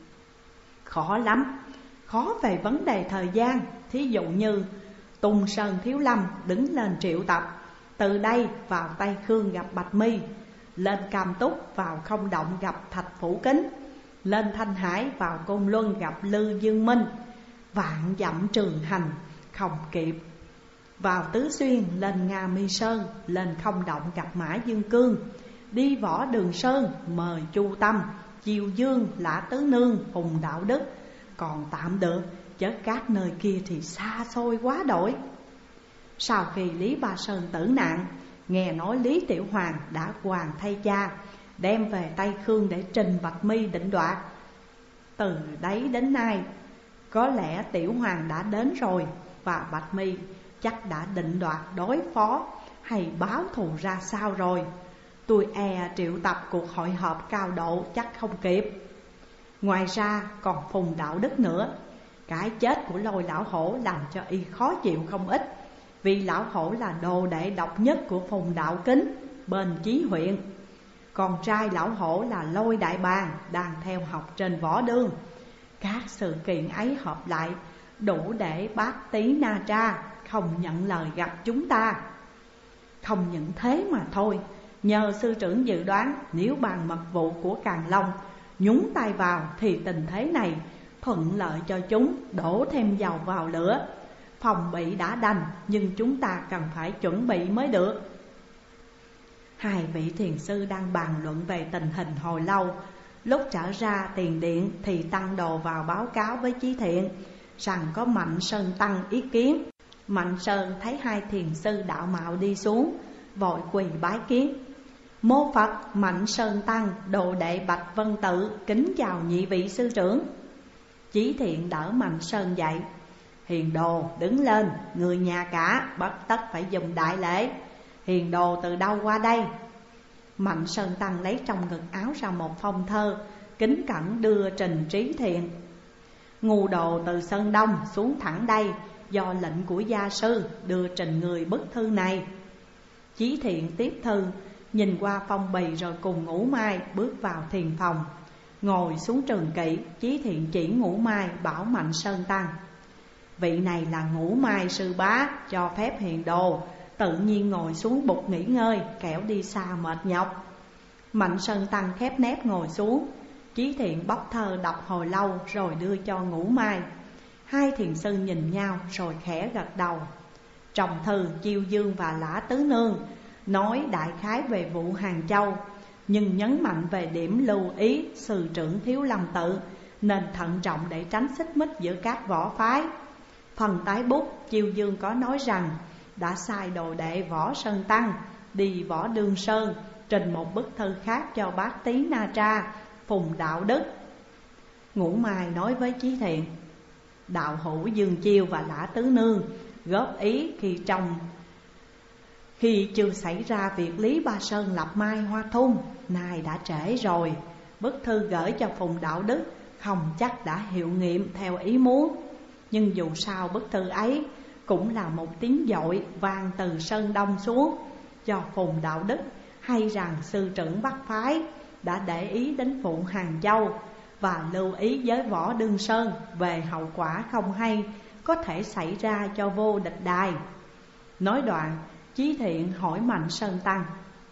khó lắm, khó về vấn đề thời gian. Thí dụ như Tung Sơn Thiếu Lâm đứng lên triệu tập, từ đây vào Tây Khương gặp Bạch Mi, lên Cam Túc vào Không Động gặp Thạch Phủ Kính, lên Thanh Hải vào Côn Luân gặp Lư Dương Minh, vạn dặm trường hành không kịp, vào Tứ Xuyên lên Nga Mi Sơn, lên Không Động gặp Mã Dương Cương, đi Võ Đường Sơn mời Chu Tâm, Chiêu Dương, Lã Tứ Nương, Hùng Đạo Đức còn tạm được, chứ các nơi kia thì xa xôi quá đổi. Sau khi Lý Ba Sơn tử nạn, nghe nói Lý Tiểu Hoàng đã hoàn thay cha, đem về Tây Khương để trình Bạch Mi định đoạt. Từ đấy đến nay, có lẽ Tiểu Hoàng đã đến rồi, và Bạch Mi chắc đã định đoạt đối phó hay báo thù ra sao rồi. Tôi e triệu tập cuộc hội họp cao độ chắc không kịp. Ngoài ra còn Phùng Đạo Đức nữa. Cái chết của Lôi Lão Hổ làm cho y khó chịu không ít, vì Lão Hổ là đồ đệ độc nhất của Phùng Đạo Kính bên Chí huyện. Con trai Lão Hổ là Lôi Đại Bàng đang theo học trên Võ Đương. Các sự kiện ấy hợp lại đủ để bác Tý Na Tra không nhận lời gặp chúng ta. Không những thế mà thôi, nhờ sư trưởng dự đoán, nếu bàn mật vụ của Càn Long nhúng tay vào thì tình thế này thuận lợi cho chúng, đổ thêm dầu vào lửa. Phòng bị đã đành, nhưng chúng ta cần phải chuẩn bị mới được. Hai vị thiền sư đang bàn luận về tình hình hồi lâu. Lúc trở ra tiền điện thì Tăng Đồ vào báo cáo với Chí Thiện rằng có Mạnh Sơn tăng ý kiến. Mạnh Sơn thấy hai thiền sư đạo mạo đi xuống, vội quỳ bái kiến. Mô Phật Mạnh Sơn Tăng, đồ đệ Bạch Vân Tự, kính chào nhị vị sư trưởng. Chí Thiện đỡ Mạnh Sơn dậy. Hiền đồ đứng lên, người nhà cả, bất tất phải dùng đại lễ. Hiền đồ từ đâu qua đây? Mạnh Sơn Tăng lấy trong ngực áo ra một phong thơ, kính cẩn đưa trình Chí Thiện. Ngu đồ từ Sơn Đông xuống thẳng đây, do lệnh của gia sư đưa trình người bức thư này. Chí Thiện tiếp thư, nhìn qua phong bì rồi cùng Ngũ Mai bước vào thiền phòng. Ngồi xuống trường kỷ, Chí Thiện chỉ Ngũ Mai bảo Mạnh Sơn Tăng: vị này là Ngũ Mai sư bá, cho phép hiền đồ tự nhiên ngồi xuống bục nghỉ ngơi, kẻo đi xa mệt nhọc. Mạnh Sơn Tăng khép nép ngồi xuống. Chí Thiện bóc thơ đọc hồi lâu rồi đưa cho Ngũ Mai. Hai thiền sư nhìn nhau rồi khẽ gật đầu. Trong thư, Chiêu Dương và Lã Tứ Nương nói đại khái về vụ Hàng Châu, nhưng nhấn mạnh về điểm lưu ý sư trưởng Thiếu Lâm Tự nên thận trọng để tránh xích mích giữa các võ phái. Phần tái bút, Chiêu Dương có nói rằng đã sai đồ đệ Võ Sơn Tăng đi Võ Đương Sơn trình một bức thư khác cho bác Tý Na Tra, Phùng Đạo Đức. Ngũ Mai nói với Chí Thiện: đạo hữu Dương Chiêu và Lã Tứ Nương góp ý khi chưa xảy ra việc Lý Ba Sơn lập Mai Hoa Thung, nay đã trễ rồi. Bức thư gửi cho Phùng Đạo Đức không chắc đã hiệu nghiệm theo ý muốn, nhưng dù sao bức thư ấy cũng là một tiếng dội vang từ Sơn Đông xuống, cho Phùng Đạo Đức hay rằng sư trưởng Bắc Phái đã để ý đến vụ Hàng Châu và lưu ý với Võ Đương Sơn về hậu quả không hay có thể xảy ra cho vô địch đài. Nói đoạn, Chí Thiện hỏi Mạnh Sơn Tăng: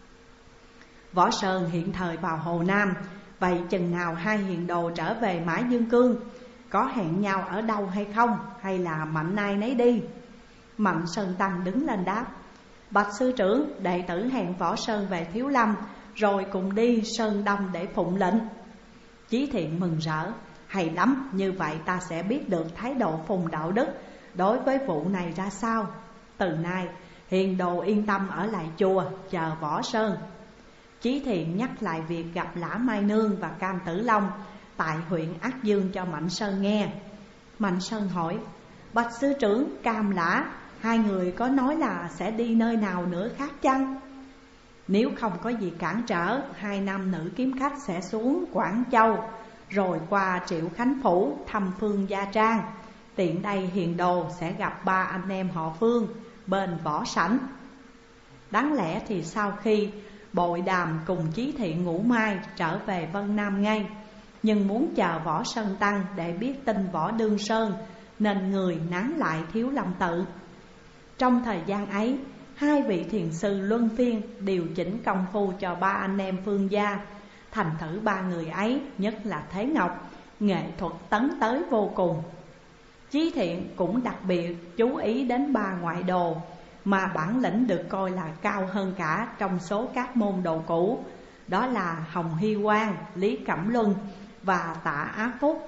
Võ Sơn hiện thời vào Hồ Nam, vậy chừng nào hai hiền đồ trở về Mã Dương Cương? Có hẹn nhau ở đâu hay không, hay là mạnh nay nấy đi? Mạnh Sơn Tăng đứng lên đáp: bạch sư trưởng, đệ tử hẹn Võ Sơn về Thiếu Lâm, rồi cùng đi Sơn Đông để phụng lệnh. Chí Thiện mừng rỡ: hay lắm, như vậy ta sẽ biết được thái độ Phùng Đạo Đức đối với vụ này ra sao. Từ nay hiền đồ yên tâm ở lại chùa chờ Võ Sơn. Chí Thiện nhắc lại việc gặp Lã Mai Nương và Cam Tử Long tại huyện Ác Dương cho Mạnh Sơn nghe. Mạnh Sơn hỏi: bạch sư trưởng, Cam Lã hai người có nói là sẽ đi nơi nào nữa khác chăng? Nếu không có gì cản trở, hai nam nữ kiếm khách sẽ xuống Quảng Châu, rồi qua Triệu Khánh Phủ thăm Phương Gia Trang. Tiện đây hiền đồ sẽ gặp ba anh em họ Phương bên Võ Sảnh. Đáng lẽ thì sau khi bội đàm cùng Chí Thiện Ngũ Mai trở về Vân Nam ngay, nhưng muốn chờ Võ Sơn Tăng để biết tin Võ Đương Sơn, nên người nán lại Thiếu Lâm Tự. Trong thời gian ấy, hai vị thiền sư luân phiên điều chỉnh công phu cho ba anh em Phương gia. Thành thử ba người ấy, nhất là Thế Ngọc, nghệ thuật tấn tới vô cùng. Chí Thiện cũng đặc biệt chú ý đến ba ngoại đồ mà bản lĩnh được coi là cao hơn cả trong số các môn đồ cũ, đó là Hồng Hy Quang, Lý Cẩm Luân và Tạ Á Phúc.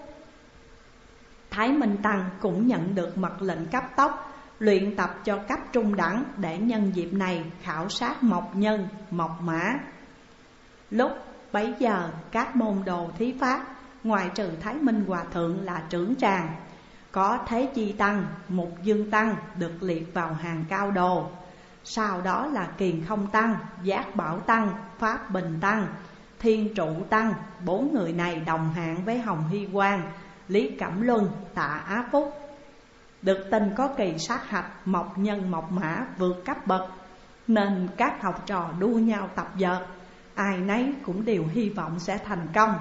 Thái Minh Tăng cũng nhận được mật lệnh cấp tốc luyện tập cho cấp trung đẳng, để nhân dịp này khảo sát mộc nhân, mộc mã. Lúc bấy giờ các môn đồ thí pháp, ngoài trừ Thái Minh Hòa Thượng là trưởng tràng, có Thế Chi Tăng, Mục Dương Tăng được liệt vào hàng cao đồ. Sau đó là Kiền Không Tăng, Giác Bảo Tăng, Pháp Bình Tăng, Thiên Trụ Tăng. Bốn người này đồng hạng với Hồng Hy Quang, Lý Cẩm Luân, Tạ Á Phúc. Được tin có kỳ sát hạch mộc nhân mộc mã vượt cấp bậc, nên các học trò đua nhau tập dượt, ai nấy cũng đều hy vọng sẽ thành công.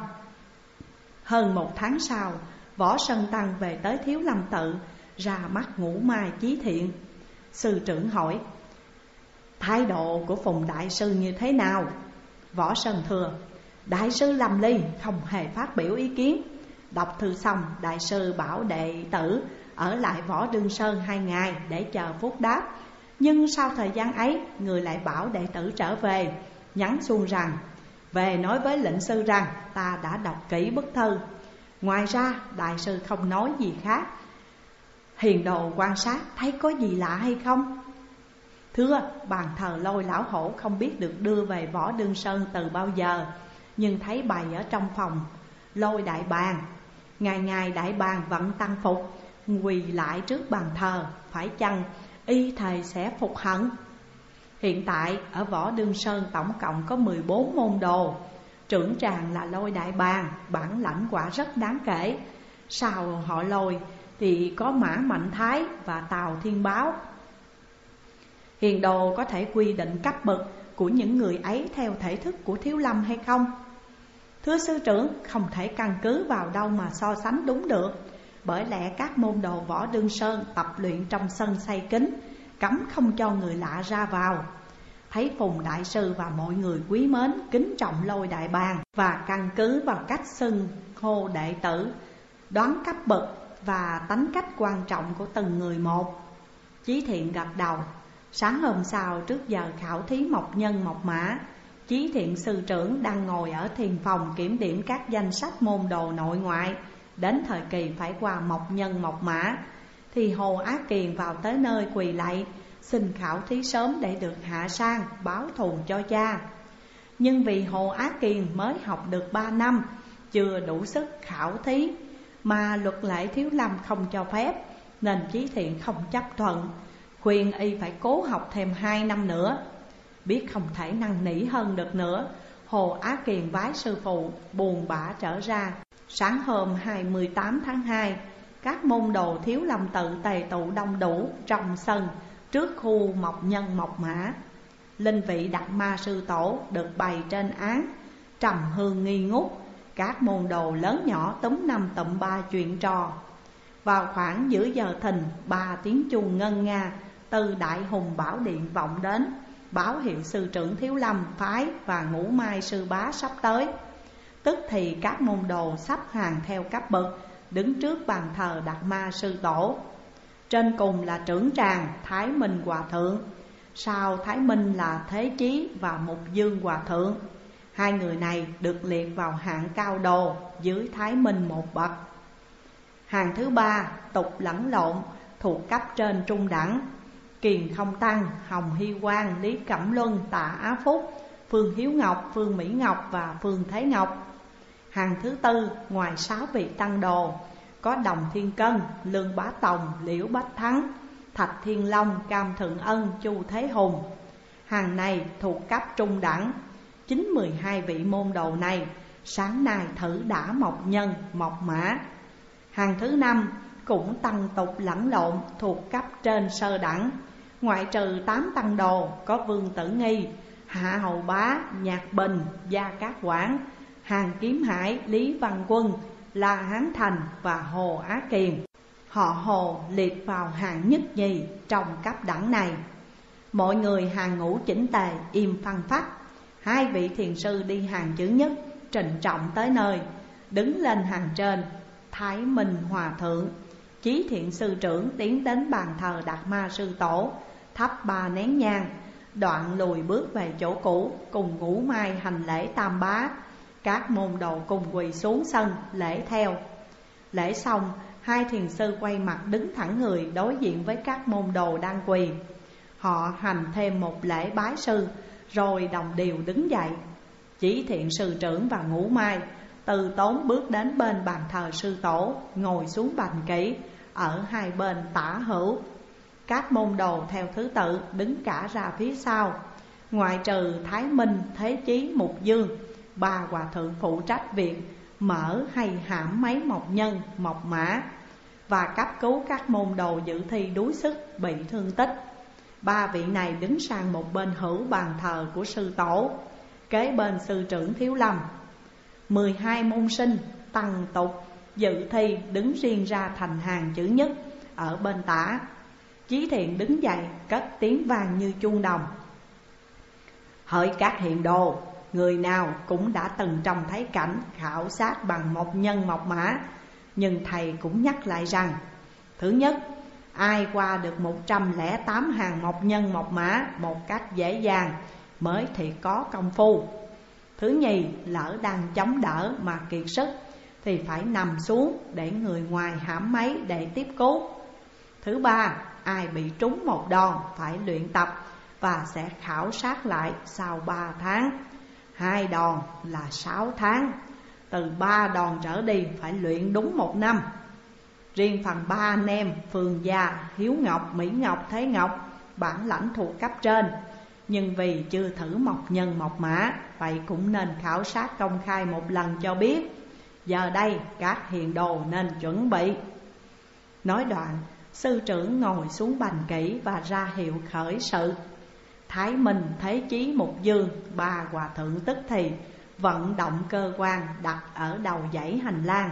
Hơn một tháng sau, Võ Sơn Tăng về tới Thiếu Lâm Tự, ra mắt Ngũ Mai Chí Thiện. Sư trưởng hỏi: thái độ của Phùng đại sư như thế nào? Võ Sơn thưa: đại sư Lâm Ly không hề phát biểu ý kiến. Đọc thư xong, đại sư bảo đệ tử ở lại Võ Đương Sơn 2 ngày để chờ phúc đáp. Nhưng sau thời gian ấy, người lại bảo đệ tử trở về, nhắn xuông rằng: về nói với lệnh sư rằng ta đã đọc kỹ bức thư. Ngoài ra đại sư không nói gì khác. Hiền đồ quan sát thấy có gì lạ hay không? Thưa, bàn thờ Lôi lão hổ không biết được đưa về Võ Đương Sơn từ bao giờ, nhưng thấy bày ở trong phòng Lôi đại bàng. Ngày ngày đại bàng vận tăng phục, quỳ lại trước bàn thờ, phải chăng y thầy sẽ phục hận? Hiện tại ở Võ Đương Sơn tổng cộng có 14 môn đồ. Trưởng tràng là Lôi đại bàng, bản lãnh quả rất đáng kể. Sau họ Lôi thì có Mã Mạnh Thái và Tào Thiên Báo. Hiền đồ có thể quy định cấp bậc của những người ấy theo thể thức của Thiếu Lâm hay không? Thưa sư trưởng, không thể căn cứ vào đâu mà so sánh đúng được. Bởi lẽ các môn đồ Võ Đương Sơn tập luyện trong sân xây kín, cấm không cho người lạ ra vào. Thấy Phùng đại sư và mọi người quý mến kính trọng Lôi đại bàng, và căn cứ vào cách xưng hô đệ tử, đoán cấp bậc và tánh cách quan trọng của từng người một. Chí Thiện gật đầu. Sáng hôm sau trước giờ khảo thí mộc nhân mộc mã, Chí Thiện sư trưởng đang ngồi ở thiền phòng kiểm điểm các danh sách môn đồ nội ngoại. Đến thời kỳ phải qua mộc nhân mộc mã thì Hồ Á Kiền vào tới nơi quỳ lạy, xin khảo thí sớm để được hạ sang báo thù cho cha. Nhưng vì Hồ Á Kiền mới học được 3 năm, chưa đủ sức khảo thí, mà luật lệ Thiếu Lâm không cho phép, nên Chí Thiện không chấp thuận, khuyên y phải cố học thêm 2 năm nữa. Biết không thể năn nỉ hơn được nữa, Hồ Á Kiền vái sư phụ buồn bã trở ra. Sáng hôm 28 tháng 2, các môn đồ Thiếu Lâm tự tề tụ đông đủ trong sân trước khu mộc nhân mộc mã. Linh vị Đạt Ma sư tổ được bày trên án, trầm hương nghi ngút. Các môn đồ lớn nhỏ túm năm tụm ba chuyện trò. Vào khoảng giữa giờ thìn, 3 tiếng chuông ngân nga từ Đại Hùng Bảo Điện vọng đến, báo hiệu sư trưởng Thiếu Lâm phái và Ngũ Mai sư bá sắp tới. Tức thì các môn đồ sắp hàng theo cấp bậc, đứng trước bàn thờ Đạt Ma sư tổ. Trên cùng là trưởng tràng Thái Minh Hòa Thượng, sau Thái Minh là Thế Chí và Mục Dương Hòa Thượng. Hai người này được liệt vào hạng cao đồ, dưới Thái Minh một bậc. Hàng thứ ba tục lẫn lộn, thuộc cấp trên trung đẳng: Kiền Không Tăng, Hồng Hy Quang, Lý Cẩm Luân, Tạ Á Phúc, Phương Hiếu Ngọc, Phương Mỹ Ngọc và Phương Thế Ngọc. Hàng thứ tư ngoài 6 vị tăng đồ có Đồng Thiên Cân, Lương Bá Tòng, Liễu Bách Thắng, Thạch Thiên Long, Cam Thượng Ân, Chu Thế Hùng. Hàng này thuộc cấp trung đẳng. 12 vị môn đồ này sáng nay thử đã mộc nhân mộc mã. Hàng thứ năm cũng tăng tục lẫn lộn, thuộc cấp trên sơ đẳng. Ngoại trừ 8 tăng đồ có Vương Tử Nghi, Hạ Hầu Bá, Nhạc Bình, Gia Cát Quảng, Hàng Kiếm Hải, Lý Văn Quân, La Hán Thành và Hồ Á Kiền. Họ Hồ liệt vào hàng nhất nhì trong cấp đẳng này. Mọi người hàng ngũ chỉnh tề, im phăng phắc. Hai vị thiền sư đi hàng chữ nhất trịnh trọng tới nơi. Đứng lên hàng trên, Thái Minh Hòa Thượng, Chí Thiện sư trưởng tiến đến bàn thờ Đạt Ma sư tổ, thắp 3 nén nhang, đoạn lùi bước về chỗ cũ, cùng Ngũ Mai hành lễ tam bá. Các môn đồ cùng quỳ xuống sân lễ theo. Lễ xong, hai thiền sư quay mặt đứng thẳng người đối diện với các môn đồ đang quỳ. Họ hành thêm một lễ bái sư, rồi đồng đều đứng dậy. Chí Thiện sư trưởng và Ngũ Mai từ tốn bước đến bên bàn thờ sư tổ, ngồi xuống bành kỹ ở hai bên tả hữu. Các môn đồ theo thứ tự đứng cả ra phía sau. Ngoại trừ Thái Minh, Thế Chí, Mục Dương, 3 hòa thượng phụ trách việc mở hay hãm mấy mộc nhân, mộc mã và cấp cứu các môn đồ dự thi đuối sức bị thương tích. 3 vị này đứng sang một bên hữu bàn thờ của sư tổ, kế bên sư trưởng Thiếu Lâm. 12 môn sinh tăng tục dự thi đứng riêng ra thành hàng chữ nhất ở bên tả. Chí Thiện đứng dậy cất tiếng vang như chuông đồng: Hỡi các hiền đồ, người nào cũng đã từng trông thấy cảnh khảo sát bằng mộc nhân mộc mã, nhưng thầy cũng nhắc lại rằng: thứ nhất, ai qua được 108 hàng mộc nhân mộc mã một cách dễ dàng mới thiệt có công phu. Thứ nhì, lỡ đang chống đỡ mà kiệt sức thì phải nằm xuống để người ngoài hãm máy để tiếp cứu. Thứ ba, ai bị trúng một đòn phải luyện tập và sẽ khảo sát lại sau 3 tháng. 2 đòn là 6 tháng, từ 3 đòn trở đi phải luyện đúng 1 năm. Riêng phần 3 anh em Phương Gia, Hiếu Ngọc, Mỹ Ngọc, Thế Ngọc bản lãnh thuộc cấp trên, nhưng vì chưa thử mộc nhân mộc mã, vậy cũng nên khảo sát công khai một lần cho biết. Giờ đây các hiền đồ nên chuẩn bị. Nói đoạn, sư trưởng ngồi xuống bành kỹ và ra hiệu khởi sự. Thái Minh, Thế Chí, Mục Dương, 3 hòa thượng tức thì vận động cơ quan đặt ở đầu dãy hành lang.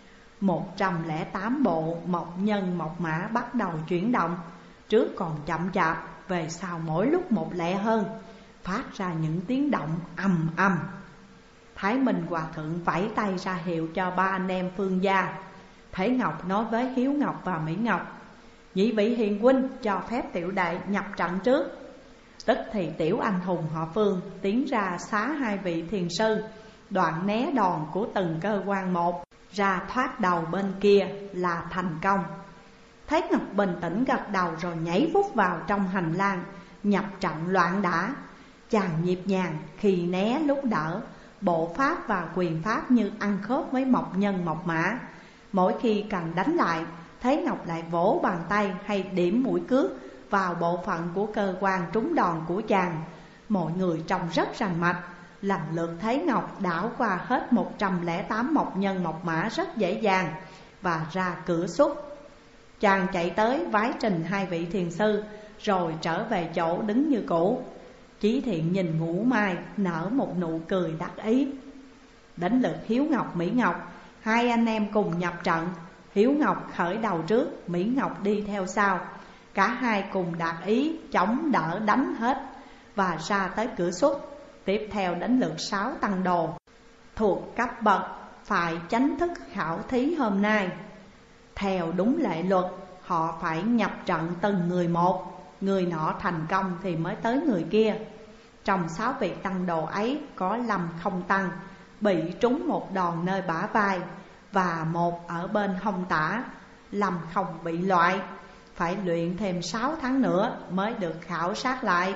108 bộ mộc nhân mộc mã bắt đầu chuyển động. Trước còn chậm chạp, về sau mỗi lúc một lẹ hơn, phát ra những tiếng động ầm ầm. Thái Minh hòa thượng vẫy tay ra hiệu cho 3 anh em Phương Gia. Thế Ngọc nói với Hiếu Ngọc và Mỹ Ngọc: nhị vị hiền huynh cho phép tiểu đệ nhập trận trước. Tức thì tiểu anh hùng họ Phương tiến ra xá 2 vị thiền sư, đoạn né đòn của từng cơ quan một, ra thoát đầu bên kia là thành công. Thế Ngọc bình tĩnh gật đầu rồi nhảy vút vào trong hành lang, nhập trận loạn đả. Chàng nhịp nhàng khi né lúc đỡ, bộ pháp và quyền pháp như ăn khớp với mộc nhân mộc mã. Mỗi khi cần đánh lại, Thế Ngọc lại vỗ bàn tay hay điểm mũi cước vào bộ phận của cơ quan trúng đòn của chàng. Mọi người trông rất rành mạch. Lần lượt Thế Ngọc đảo qua hết 108 mộc nhân mộc mã rất dễ dàng và ra cửa xuất. Chàng chạy tới vái trình 2 vị thiền sư, rồi trở về chỗ đứng như cũ. Chí Thiện nhìn Ngũ Mai nở một nụ cười đắc ý. Đến lượt Hiếu Ngọc, Mỹ Ngọc, 2 anh em cùng nhập trận. Hiếu Ngọc khởi đầu trước, Mỹ Ngọc đi theo sau. Cả hai cùng đạt ý chống đỡ đánh hết và ra tới cửa xuất. Tiếp theo đến lượt 6 tăng đồ thuộc cấp bậc phải chánh thức khảo thí hôm nay. Theo đúng lệ luật, họ phải nhập trận từng người một. Người nọ thành công thì mới tới người kia. Trong 6 vị tăng đồ ấy có Lâm Không Tăng bị trúng một đòn nơi bả vai và một ở bên hông tả. Lâm không bị loại, phải luyện thêm 6 tháng nữa mới được khảo sát lại.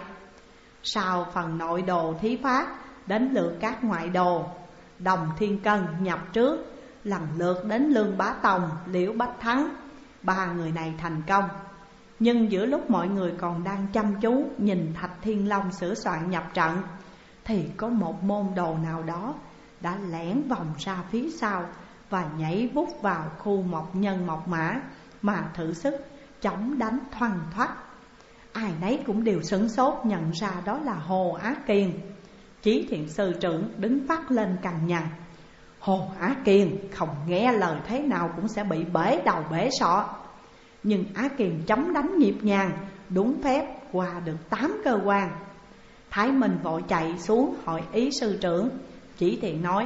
Sau phần nội đồ thí phát, đến lượt các ngoại đồ. Đồng Thiên Cân nhập trước, lần lượt đến Lương Bá Tòng, Liễu Bách Thắng. 3 người này thành công. Nhưng giữa lúc mọi người còn đang chăm chú nhìn Thạch Thiên Long sửa soạn nhập trận, thì có một môn đồ nào đó đã lẻn vòng ra phía sau và nhảy vút vào khu mộc nhân mộc mã mà thử sức chống đánh thoăn thoắt. Ai nấy cũng đều sửng sốt nhận ra đó là Hồ Á Kiền. Chí Thiện sư trưởng đứng phát lên cằn nhằn: Hồ Á Kiền không nghe lời thế nào cũng sẽ bị bể đầu bể sọ. Nhưng Á Kiền chống đánh nhịp nhàng, đúng phép qua được 8 cơ quan. Thái Minh vội chạy xuống hỏi ý sư trưởng. Chí Thiện nói: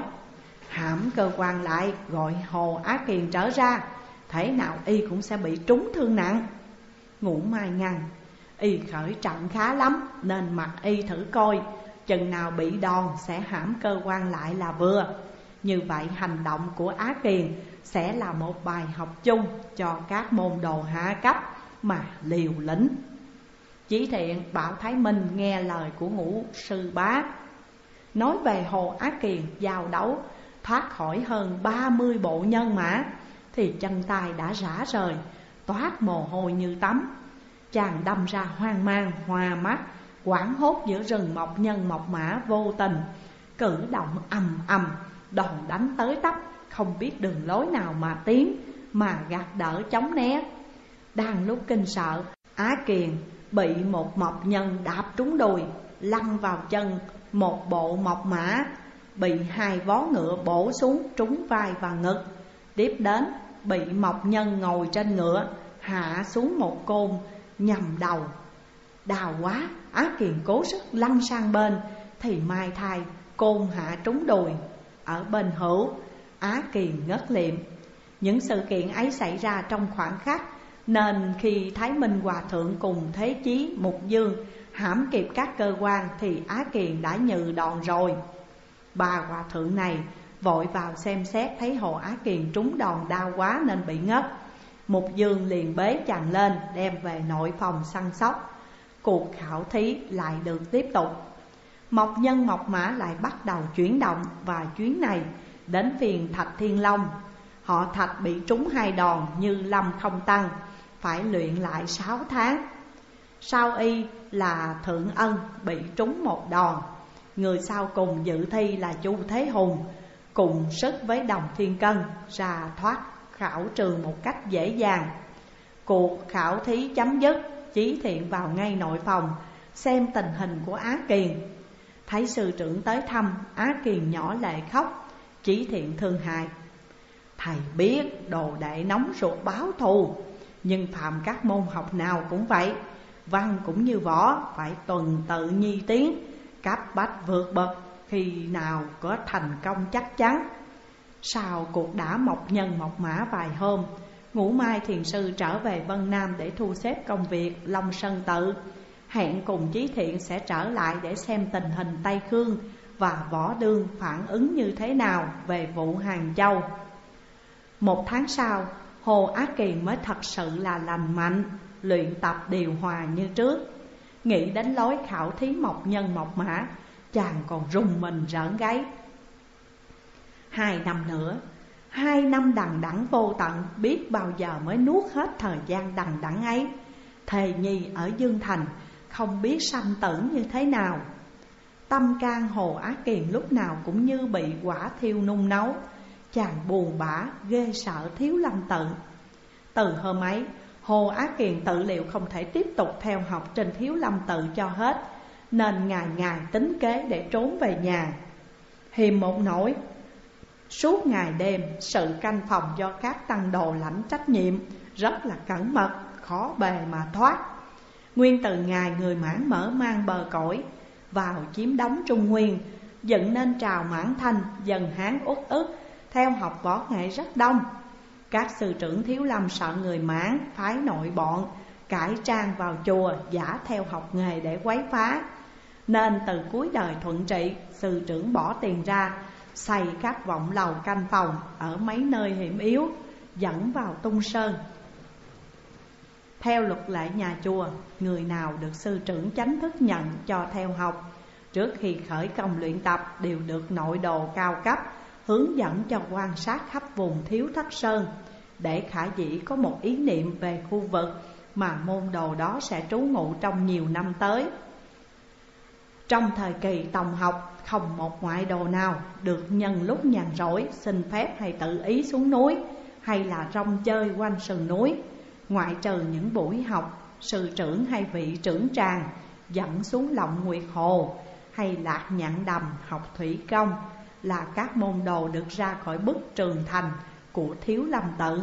hãm cơ quan lại, gọi Hồ Á Kiền trở ra, thế nào y cũng sẽ bị trúng thương nặng. Ngũ Mai ngăn: y khởi trận khá lắm, nên mặc y thử coi, chừng nào bị đòn sẽ hãm cơ quan lại là vừa. Như vậy hành động của Á Kiền sẽ là một bài học chung cho các môn đồ hạ cấp mà liều lĩnh. Chí Thiện bảo Thái Minh nghe lời của Ngũ sư bá. Nói về Hồ Á Kiền giao đấu thoát khỏi hơn 30 bộ nhân mã thì chân tay đã rã rời, toát mồ hôi như tắm. Chàng đâm ra hoang mang, hoa mắt, hoảng hốt giữa rừng mộc nhân mộc mã vô tình, cử động ầm ầm, đòn đánh tới tấp, không biết đường lối nào mà tiến, mà gạt đỡ chống né. Đang lúc kinh sợ, Á Kiền bị một mộc nhân đạp trúng đùi, lăn vào chân một bộ mộc mã, bị 2 vó ngựa bổ xuống trúng vai và ngực. Tiếp đến bị mộc nhân ngồi trên ngựa hạ xuống một côn nhằm đầu. Đau quá, Á Kiền cố sức lăn sang bên thì mai thai côn hạ trúng đùi. Ở bên hữu, Á Kiền ngất liệm. Những sự kiện ấy xảy ra trong khoảng khắc, nên khi Thái Minh Hòa Thượng cùng Thế Chí, Mục Dương hãm kịp các cơ quan thì Á Kiền đã nhừ đòn rồi. 3 hòa thượng này vội vào xem xét, thấy Hồ Á Kiền trúng đòn đau quá nên bị ngất. Mục Dương liền bế chàng lên đem về nội phòng săn sóc. cuộc khảo thí lại được tiếp tục. Mộc Nhân Mộc Mã lại bắt đầu chuyển động, và chuyến này đến phiền Thạch Thiên Long. Họ Thạch bị trúng 2 đòn như lâm không tăng, phải luyện lại 6 tháng. Sau y là Thượng Ân bị trúng 1 đòn. Người sau cùng dự thi là Chu Thế Hùng, cùng sức với Đồng Thiên Cân, ra thoát khảo trường một cách dễ dàng. Cuộc khảo thí chấm dứt, Chí Thiện vào ngay nội phòng xem tình hình của Á Kiền. Thấy sư trưởng tới thăm, Á Kiền nhỏ lệ khóc. Chí Thiện thương hại: thầy biết đồ đệ nóng ruột báo thù, nhưng phạm các môn học nào cũng vậy. Văn cũng như võ, phải tuần tự nhi tiến, cấp bách vượt bậc, khi nào có thành công chắc chắn. Sau cuộc đả Mộc Nhân Mộc Mã vài hôm, Ngũ Mai thiền sư trở về Vân Nam để thu xếp công việc Long Sơn Tự. Hẹn cùng Chí Thiện sẽ trở lại để xem tình hình Tây Khương và Võ Đương phản ứng như thế nào về vụ Hàng Châu. 1 tháng sau, Hồ Á Kiền mới thật sự là lành mạnh, luyện tập điều hòa như trước. Nghĩ đến lối khảo thí Mộc Nhân Mộc Mã, chàng còn rùng mình rợn gáy. 2 năm nữa, 2 năm đằng đẵng vô tận, biết bao giờ mới nuốt hết thời gian đằng đẵng ấy. Thề nhi ở Dương Thành, không biết sanh tử như thế nào. Tâm can Hồ Á Kiền lúc nào cũng như bị quả thiêu nung nấu. Chàng buồn bã, ghê sợ Thiếu Lâm Tự. Từ hôm ấy, Hồ Á Kiền tự liệu không thể tiếp tục theo học trên Thiếu Lâm Tự cho hết, nên ngày ngày tính kế để trốn về nhà. Hiềm một nỗi, suốt ngày đêm, sự canh phòng do các tăng đồ lãnh trách nhiệm, rất là cẩn mật, khó bề mà thoát. Nguyên từ ngày người Mãn mở mang bờ cõi vào chiếm đóng Trung Nguyên, dựng nên trào Mãn Thanh, dần Hán Uất ức, theo học võ nghệ rất đông. Các sư trưởng Thiếu Lâm sợ người Mãn phái nội bọn cải trang vào chùa giả theo học nghề để quấy phá, nên từ cuối đời Thuận Trị, sư trưởng bỏ tiền ra xây các vọng lầu canh phòng ở mấy nơi hiểm yếu, dẫn vào Tung Sơn. Theo luật lệ nhà chùa, người nào được sư trưởng chánh thức nhận cho theo học, trước khi khởi công luyện tập đều được nội đồ cao cấp hướng dẫn cho quan sát khắp vùng Thiếu Thất Sơn, để khả dĩ có một ý niệm về khu vực mà môn đồ đó sẽ trú ngụ trong nhiều năm tới. Trong thời kỳ tòng học, không một ngoại đồ nào được nhân lúc nhàn rỗi xin phép hay tự ý xuống núi, hay là rong chơi quanh sườn núi. Ngoại trừ những buổi học, sư trưởng hay vị trưởng tràng dẫn xuống Lộng Nguyệt Hồ hay Lạc Nhạn Đầm học thủy công, là các môn đồ được ra khỏi bức tường thành của Thiếu Lâm Tự.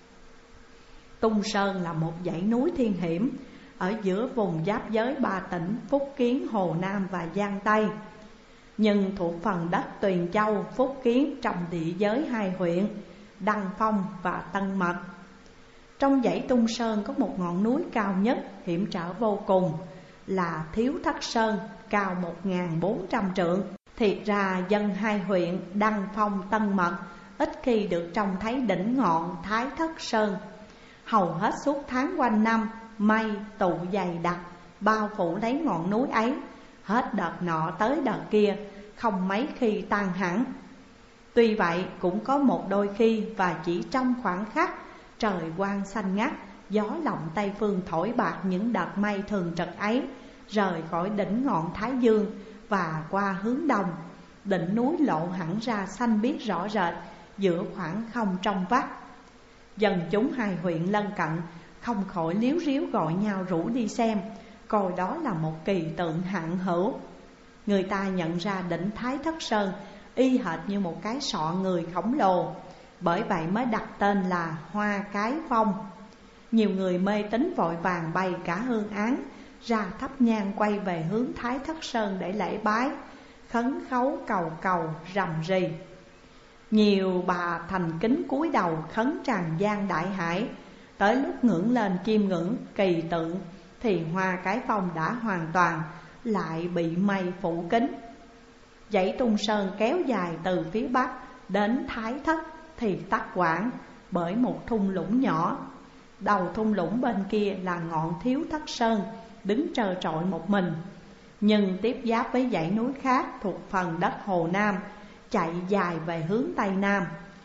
Tung Sơn là một dãy núi thiên hiểm ở giữa vùng giáp giới 3 tỉnh Phúc Kiến, Hồ Nam và Giang Tây, nhưng thuộc phần đất Tuyền Châu, Phúc Kiến trong địa giới 2 huyện Đăng Phong và Tân Mật. Trong dãy Tung Sơn có một ngọn núi cao nhất, hiểm trở vô cùng, là Thiếu Thất Sơn, cao 1400 trượng. Thiệt ra dân 2 huyện Đăng Phong, Tân Mật ít khi được trông thấy đỉnh ngọn Thái Thất Sơn. Hầu hết suốt tháng quanh năm, mây tụ dày đặc bao phủ lấy ngọn núi ấy, hết đợt nọ tới đợt kia, không mấy khi tan hẳn. Tuy vậy cũng có một đôi khi, và chỉ trong khoảng khắc, trời quang xanh ngắt, gió lộng Tây Phương thổi bạc những đợt mây thường trực ấy, rời khỏi đỉnh ngọn Thái Dương và qua hướng đông. Đỉnh núi lộ hẳn ra xanh biếc rõ rệt giữa khoảng không trong vắt. Dân chúng 2 huyện lân cận không khỏi líu ríu gọi nhau rủ đi xem, coi đó là một kỳ tượng hạng hữu. Người ta nhận ra đỉnh Thái Thất Sơn y hệt như một cái sọ người khổng lồ, bởi vậy mới đặt tên là Hoa Cái Phong. Nhiều người mê tín vội vàng bày cả hương án ra thắp nhang quay về hướng Thái Thất Sơn để lễ bái, khấn khấu cầu cầu rầm rì. Nhiều bà thành kính cúi đầu khấn tràn gian đại hải. Tới lúc ngưỡng lên chiêm ngưỡng kỳ tượng thì Hoa Cái Phong đã hoàn toàn lại bị mây phủ kín. Dãy Tung Sơn kéo dài từ phía bắc đến Thái Thất thì tắc quãng bởi một thung lũng nhỏ. Đầu thung lũng bên kia là ngọn Thiếu Thất Sơn đứng trơ trọi một mình, nhưng tiếp giáp với dãy núi khác thuộc phần đất Hồ Nam chạy dài về hướng Tây Nam.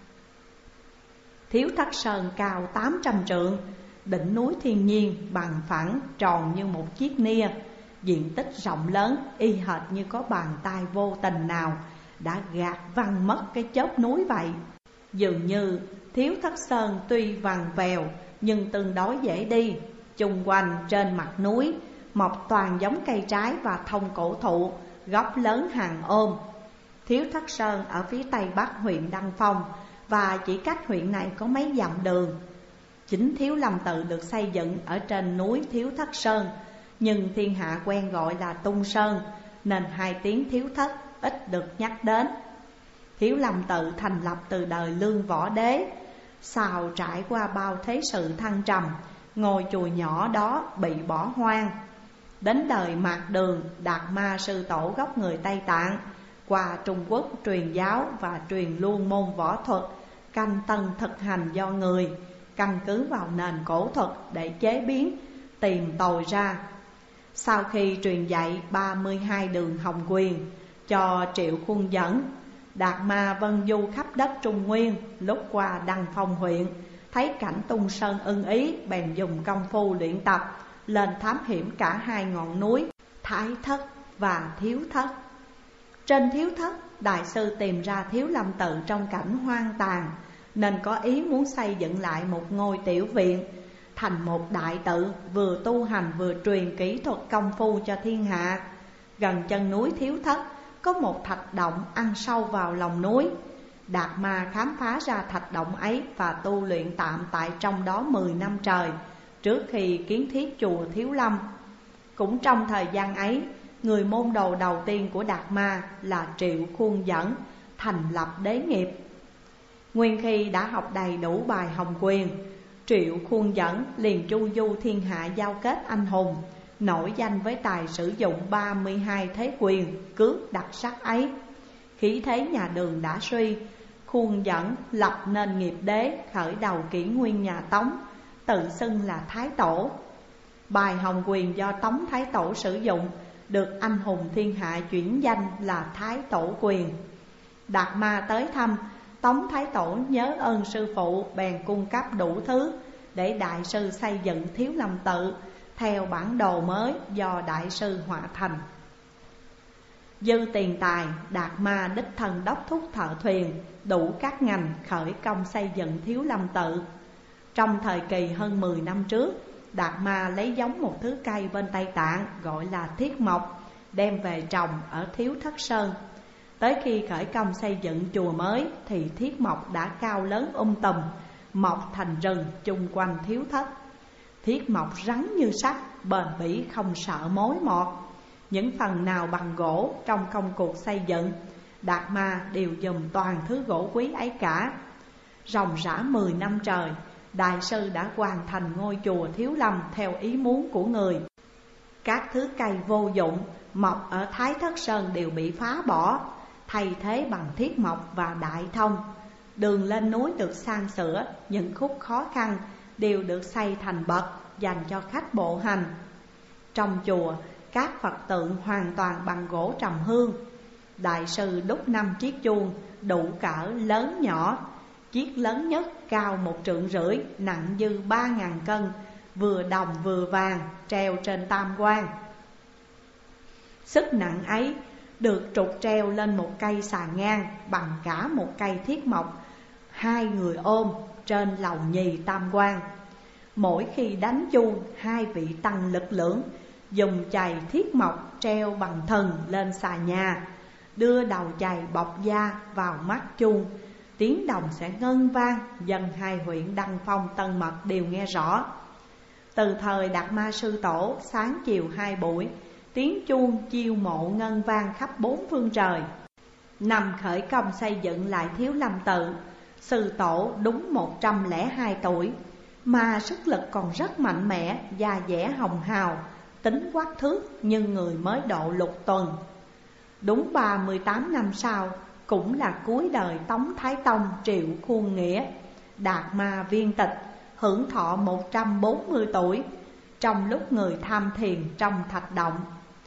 Thiếu Thất Sơn cao 800 trượng, đỉnh núi thiên nhiên bằng phẳng tròn như một chiếc nia, diện tích rộng lớn y hệt như có bàn tay vô tình nào đã gạt văng mất cái chóp núi vậy. Dường như Thiếu Thất Sơn tuy vằn vèo nhưng tương đối dễ đi. Chung quanh trên mặt núi mọc toàn giống cây trái và thông cổ thụ, gốc lớn hàng ôm. Thiếu Thất Sơn ở phía tây bắc huyện Đăng Phong và chỉ cách huyện này có mấy dặm đường. Chính Thiếu Lâm Tự được xây dựng ở trên núi Thiếu Thất Sơn, nhưng thiên hạ quen gọi là Tung Sơn, nên hai tiếng Thiếu Thất ít được nhắc đến. Thiếu Lâm Tự thành lập từ đời Lương Võ Đế, sau trải qua bao thế sự thăng trầm, ngôi chùa nhỏ đó bị bỏ hoang. Đến đời Mạt Đường, Đạt Ma sư tổ gốc người Tây Tạng qua Trung Quốc truyền giáo và truyền luôn môn võ thuật canh tân thực hành do người, căn cứ vào nền cổ thuật để chế biến, tìm tòi ra. Sau khi truyền dạy 32 đường Hồng Quyền cho Triệu Khuôn dẫn, Đạt Ma vân du khắp đất Trung Nguyên, lúc qua Đăng Phong huyện, thấy cảnh Tung Sơn ưng ý, bèn dùng công phu luyện tập lên thám hiểm cả hai ngọn núi Thái Thất và Thiếu Thất. Trên Thiếu Thất, đại sư tìm ra Thiếu Lâm Tự trong cảnh hoang tàn, nên có ý muốn xây dựng lại một ngôi tiểu viện thành một đại tự, vừa tu hành vừa truyền kỹ thuật công phu cho thiên hạ. Gần chân núi Thiếu Thất có một thạch động ăn sâu vào lòng núi. Đạt Ma khám phá ra thạch động ấy và tu luyện tạm tại trong đó 10 năm trời, trước khi kiến thiết chùa Thiếu Lâm. Cũng trong thời gian ấy, người môn đồ đầu tiên của Đạt Ma là Triệu Khuôn dẫn thành lập đế nghiệp. Nguyên khi đã học đầy đủ bài Hồng Quyền, Triệu Khuôn dẫn liền chu du thiên hạ giao kết anh hùng, nổi danh với tài sử dụng 32 thế quyền cước đặc sắc ấy. Khí thế nhà Đường đã suy, Khuôn dẫn lập nên nghiệp đế, khởi đầu kỷ nguyên nhà Tống, tự xưng là Thái Tổ. Bài Hồng Quyền do Tống Thái Tổ sử dụng được anh hùng thiên hạ chuyển danh là Thái Tổ Quyền. Đạt Ma tới thăm, Tống Thái Tổ nhớ ơn sư phụ, bèn cung cấp đủ thứ để đại sư xây dựng Thiếu Lâm Tự theo bản đồ mới do đại sư họa thành. Dư tiền tài, Đạt Ma đích thân đốc thúc thợ thuyền đủ các ngành khởi công xây dựng Thiếu Lâm Tự. Trong thời kỳ hơn 10 năm trước, Đạt Ma lấy giống một thứ cây bên Tây Tạng gọi là thiết mộc, đem về trồng ở Thiếu Thất Sơn. Tới khi khởi công xây dựng chùa mới thì thiết mộc đã cao lớn tùm, mọc thành rừng chung quanh Thiếu Thất. Thiết mộc rắn như sắt, bền bỉ không sợ mối mọt. Những phần nào bằng gỗ trong công cuộc xây dựng, Đạt Ma đều dùng toàn thứ gỗ quý ấy cả. Ròng rã 10 năm trời, đại sư đã hoàn thành ngôi chùa Thiếu Lâm theo ý muốn của người. Các thứ cây vô dụng mọc ở Thái Thất Sơn đều bị phá bỏ, thay thế bằng thiết mộc và đại thông. Đường lên núi được san sửa, những khúc khó khăn đều được xây thành bậc dành cho khách bộ hành. Trong chùa, các Phật tượng hoàn toàn bằng gỗ trầm hương. Đại sư đúc 5 chiếc chuông đủ cỡ lớn nhỏ. Chiếc lớn nhất cao 1,5 trượng, nặng dư 3.000 cân, vừa đồng vừa vàng, treo trên tam quan. Sức nặng ấy được trục treo lên một cây xà ngang bằng cả một cây thiết mộc, 2 người ôm trên lầu nhì tam quan. Mỗi khi đánh chuông, 2 vị tăng lực lưỡng dùng chày thiết mộc treo bằng thần lên xà nhà, đưa đầu chày bọc da vào mắt chuông. Tiếng đồng sẽ ngân vang, dân hai huyện Đăng Phong Tân Mật đều nghe rõ. Từ thời Đạt Ma sư tổ, sáng chiều 2 buổi, tiếng chuông chiêu mộ ngân vang khắp 4 phương trời. Năm khởi công xây dựng lại Thiếu Lâm Tự, sư tổ đúng 102 tuổi, mà sức lực còn rất mạnh mẽ, da dẻ hồng hào, tính quắc thước nhưng người mới độ lục tuần. Đúng 38 năm sau, cũng là cuối đời Tống Thái Tông Triệu Khuôn Nghĩa, Đạt Ma viên tịch, hưởng thọ 140 tuổi, trong lúc người tham thiền trong thạch động.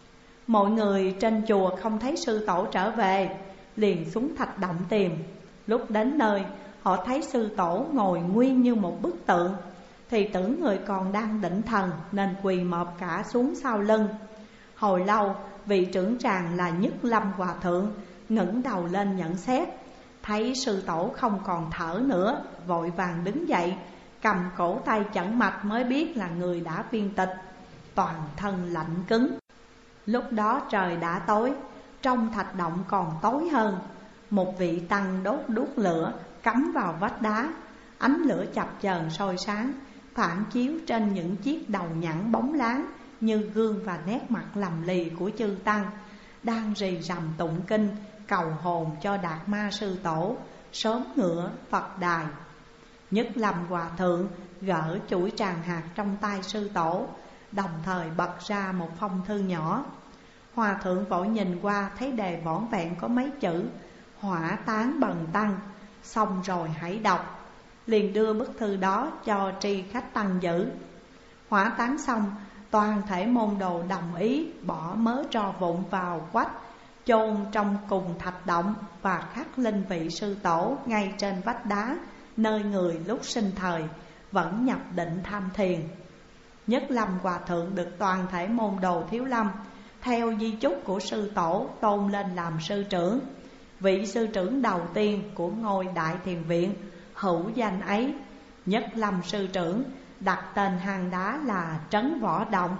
Mọi người trên chùa không thấy sư tổ trở về, liền xuống thạch động tìm. Lúc đến nơi, họ thấy sư tổ ngồi nguyên như một bức tượng, thì tưởng người còn đang định thần nên quỳ mọp cả xuống sau lưng. Hồi lâu, vị trưởng tràng là Nhất Lâm Hòa Thượng ngẩng đầu lên nhận xét, thấy sư tổ không còn thở nữa, vội vàng đứng dậy, cầm cổ tay chẩn mạch mới biết là người đã viên tịch, toàn thân lạnh cứng. Lúc đó trời đã tối, trong thạch động còn tối hơn. Một vị tăng đốt đuốc lửa cắm vào vách đá, ánh lửa chập chờn soi sáng, phản chiếu trên những chiếc đầu nhẵn bóng láng như gương và nét mặt lầm lì của chư tăng, đang rì rầm tụng kinh cầu hồn cho Đạt Ma sư tổ sớm ngựa Phật đài. Nhất Lâm Hòa Thượng gỡ chuỗi tràng hạt trong tay sư tổ, đồng thời bật ra một phong thư nhỏ. Hòa Thượng vội nhìn qua thấy đề vỏn vẹn có mấy chữ hỏa táng bần tăng, xong rồi hãy đọc. Liền đưa bức thư đó cho tri khách tăng giữ. Hỏa táng xong, toàn thể môn đồ đồng ý bỏ mớ tro vụn vào quách, chôn trong cùng thạch động và khắc linh vị sư tổ ngay trên vách đá, nơi người lúc sinh thời vẫn nhập định tham thiền. Nhất Lâm Hòa Thượng được toàn thể môn đồ Thiếu Lâm theo di chúc của sư tổ tôn lên làm sư trưởng, vị sư trưởng đầu tiên của ngôi Đại Thiền Viện hữu danh ấy. Nhất Lâm sư trưởng đặt tên hang đá là Trấn Võ Động.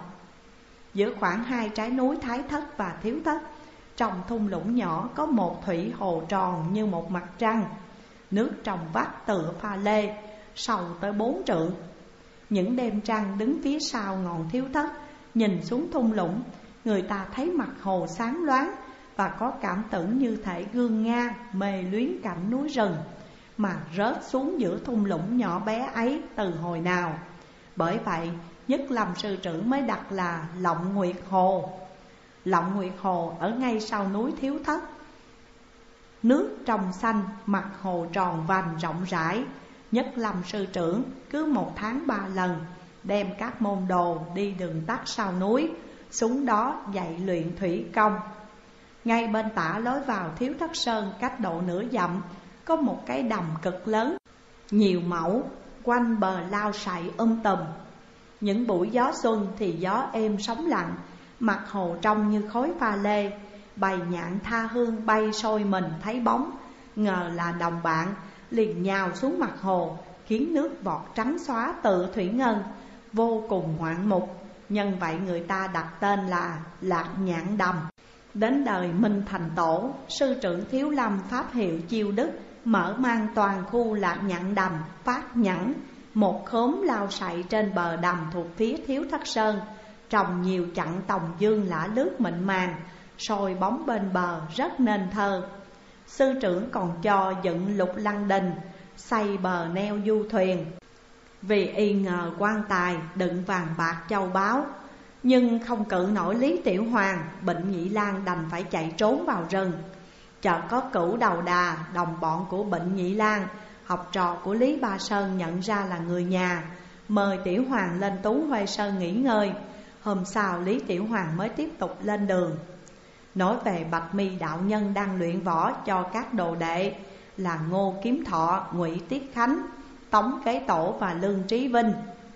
Giữa khoảng hai trái núi Thái Thất và Thiếu Thất, trong thung lũng nhỏ có một thủy hồ tròn như một mặt trăng, nước trong vắt tựa pha lê, sâu tới 4 trượng. Những đêm trăng đứng phía sau ngọn Thiếu Thất, nhìn xuống thung lũng, người ta thấy mặt hồ sáng loáng và có cảm tưởng như thể gương Nga mê luyến cảnh núi rừng mà rớt xuống giữa thung lũng nhỏ bé ấy từ hồi nào. Bởi vậy Nhất Lâm sư trưởng mới đặt là Lộng Nguyệt Hồ. Lộng Nguyệt Hồ ở ngay sau núi Thiếu Thất, nước trong xanh, mặt hồ tròn vành rộng rãi. Nhất Lâm sư trưởng cứ 1 tháng 3 lần đem các môn đồ đi đường tắt sau núi, xuống đó dạy luyện thủy công. Ngay bên tả lối vào Thiếu Thất Sơn, cách độ nửa dặm, có một cái đầm cực lớn, nhiều mẫu, quanh bờ lao sậy tùm. Những buổi gió xuân thì gió êm sóng lặng, mặt hồ trong như khói pha lê. Bầy nhạn tha hương bay sôi mình thấy bóng, ngờ là đồng bạn, liền nhào xuống mặt hồ, khiến nước vọt trắng xóa tự thủy ngân, vô cùng ngoạn mục. Nhân vậy người ta đặt tên là Lạc Nhạn Đầm. Đến đời Minh Thành Tổ, sư trưởng Thiếu Lâm pháp hiệu Chiêu Đức mở mang toàn khu Lạc Nhạn Đầm phát nhẵn, một khóm lao sậy trên bờ đầm thuộc phía Thiếu Thất Sơn, trồng nhiều chặng tòng dương lả lướt mịn màng, soi bóng bên bờ rất nên thơ. Sư trưởng còn cho dựng Lục Lăng Đình, xây bờ neo du thuyền, vì y ngờ quan tài đựng vàng bạc châu báu. Nhưng không cự nổi Lý Tiểu Hoàng, Bệnh Nhị Lang đành phải chạy trốn vào rừng. Chợt có Cửu Đầu Đà, đồng bọn của Bệnh Nhị Lang, học trò của Lý Ba Sơn, nhận ra là người nhà, mời Tiểu Hoàng lên Tú Huê Sơn nghỉ ngơi. Hôm sau Lý Tiểu Hoàng mới tiếp tục lên đường. Nói về Bạch Mi đạo nhân đang luyện võ cho các đồ đệ là Ngô Kiếm Thọ, Ngụy Tiết Khánh, Tống Kế Tổ và Lương Trí Vinh,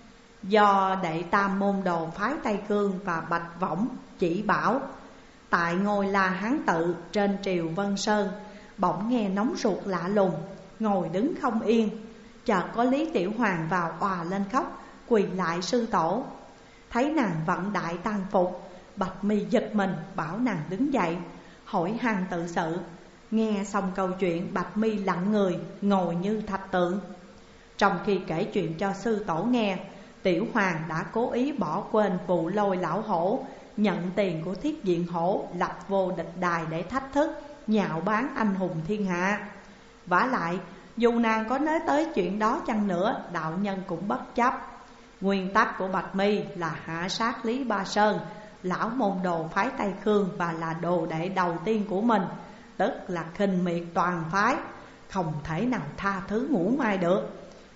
do đệ tam môn đồ phái Tây Cương và Bạch Võng chỉ bảo. Tại ngôi La Hán Tự trên triều Vân Sơn, bỗng nghe nóng ruột lạ lùng, ngồi đứng không yên. Chợt có Lý Tiểu Hoàng vào òa lên khóc, quỳ lại sư tổ. Thấy nàng vận đại tăng phục, Bạch Mi giật mình, bảo nàng đứng dậy, hỏi han tự sự. Nghe xong câu chuyện, Bạch Mi lặng người, ngồi như thạch tượng. Trong khi kể chuyện cho sư tổ nghe, Tiểu Hoàng đã cố ý bỏ quên vụ lôi lão hổ, nhận tiền của Thiết Diện Hổ, lập vô địch đài để thách thức, nhạo báng anh hùng thiên hạ. Vả lại, dù nàng có nói tới chuyện đó chăng nữa, đạo nhân cũng bất chấp. Nguyên tắc của Bạch Mi là hạ sát Lý Ba Sơn, lão môn đồ phái Tây Khương và là đồ đệ đầu tiên của mình, tức là khinh miệt toàn phái, không thể nào tha thứ ngũ mai được.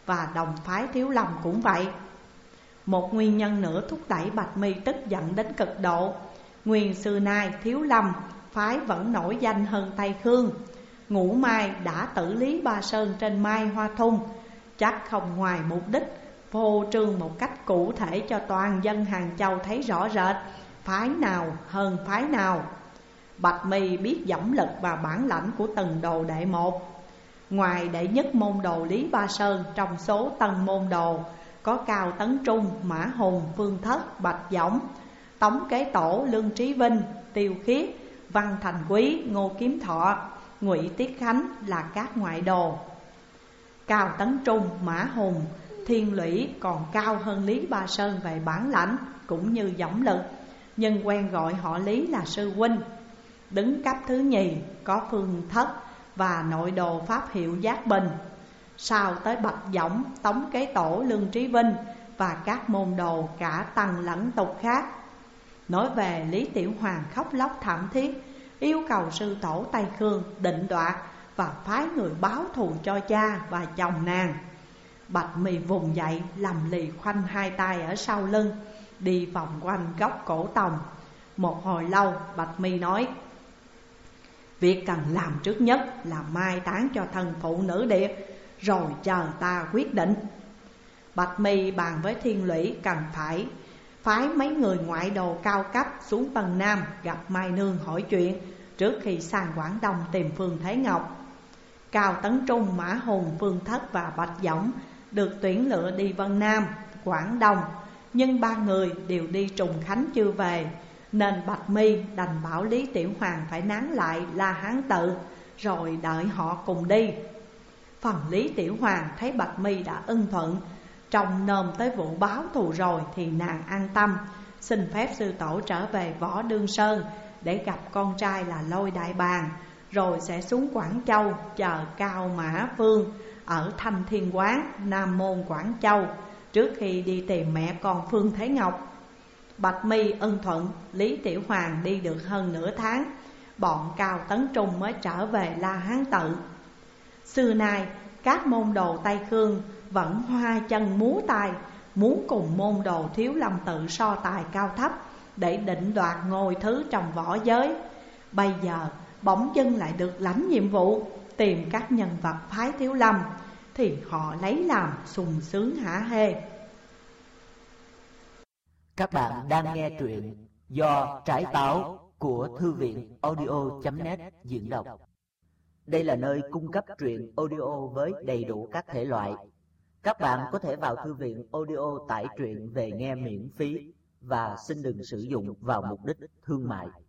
và đồng phái Thiếu Lâm cũng vậy. Một nguyên nhân nữa thúc đẩy Bạch Mi tức giận đến cực độ. Nguyên xưa nay Thiếu Lâm phái vẫn nổi danh hơn Tây Khương. Ngũ Mai đã tử Lý Ba Sơn trên Mai Hoa Thung, chắc không ngoài mục đích phô trương một cách cụ thể cho toàn dân Hàng Châu thấy rõ rệt phái nào hơn phái nào. Bạch Mi biết dõng lực và bản lãnh của từng đồ đệ một. Ngoài đệ nhất môn đồ Lý Ba Sơn, trong số tân môn đồ có Cao Tấn Trung, Mã Hùng, Phương Thất, Bạch Dõng, Tống Kế Tổ, Lương Trí Vinh, Tiêu Khiết, Văn Thành Quý, Ngô Kiếm Thọ, Ngụy Tiết Khánh là các ngoại đồ. Cao Tấn Trung, Mã Hùng, Thiên Lũy còn cao hơn Lý Ba Sơn về bản lãnh cũng như dõng lực, nhưng quen gọi họ Lý là sư huynh. Đứng cấp thứ nhì có Phương Thất và nội đồ Pháp Hiệu Giác Bình. Sau tới Bạch Dõng, Tống Kế Tổ, Lương Trí Vinh và các môn đồ cả tăng lẫn tục khác. Nói về Lý Tiểu Hoàng khóc lóc thảm thiết, yêu cầu sư tổ Tây Khương định đoạt và phái người báo thù cho cha và chồng nàng. Bạch Mi vùng dậy lầm lì khoanh hai tay ở sau lưng, đi vòng quanh góc cổ tòng. Một hồi lâu Bạch Mi nói: việc cần làm trước nhất là mai táng cho thân phụ nữ Điệp, rồi chờ ta quyết định. Bạch Mi bàn với Thiên Lũy cần phải phái mấy người ngoại đồ cao cấp xuống Tân Nam gặp Mai Nương hỏi chuyện trước khi sang Quảng Đông tìm Phương Thế Ngọc. Cao Tấn Trung, Mã Hùng, Phương Thất và Bạch Dõng được tuyển lựa đi Vân Nam, Quảng Đông, nhưng ba người đều đi Trùng Khánh chưa về, nên Bạch Mi đành bảo Lý Tiểu Hoàng phải nán lại La Hán Tự, rồi đợi họ cùng đi. Phần Lý Tiểu Hoàng thấy Bạch Mi đã ưng thuận, trông nôm tới vụ báo thù rồi thì nàng an tâm, xin phép sư tổ trở về Võ Đương Sơn để gặp con trai là Lôi Đại Bàng, rồi sẽ xuống Quảng Châu chờ Cao Mã Vương ở Thanh Thiên Quán, Nam Môn Quảng Châu, trước khi đi tìm mẹ con Phương Thế Ngọc. Bạch Mi ưng thuận. Lý Tiểu Hoàng đi được hơn nửa tháng, bọn Cao Tấn Trung mới trở về La Hán Tự. Xưa nay các môn đồ Tây Khương vẫn hoa chân múa tay, muốn cùng môn đồ Thiếu Lâm Tự so tài cao thấp để định đoạt ngôi thứ trong võ giới. Bây giờ bỗng dưng lại được lãnh nhiệm vụ tìm các nhân vật phái Thiếu Lâm, thì họ lấy làm sung sướng hả hê. Các bạn đang nghe truyện do Trái Táo của Thư viện audio.net diễn đọc. Đây là nơi cung cấp truyện audio với đầy đủ các thể loại. Các bạn có thể vào thư viện audio tải truyện về nghe miễn phí và xin đừng sử dụng vào mục đích thương mại.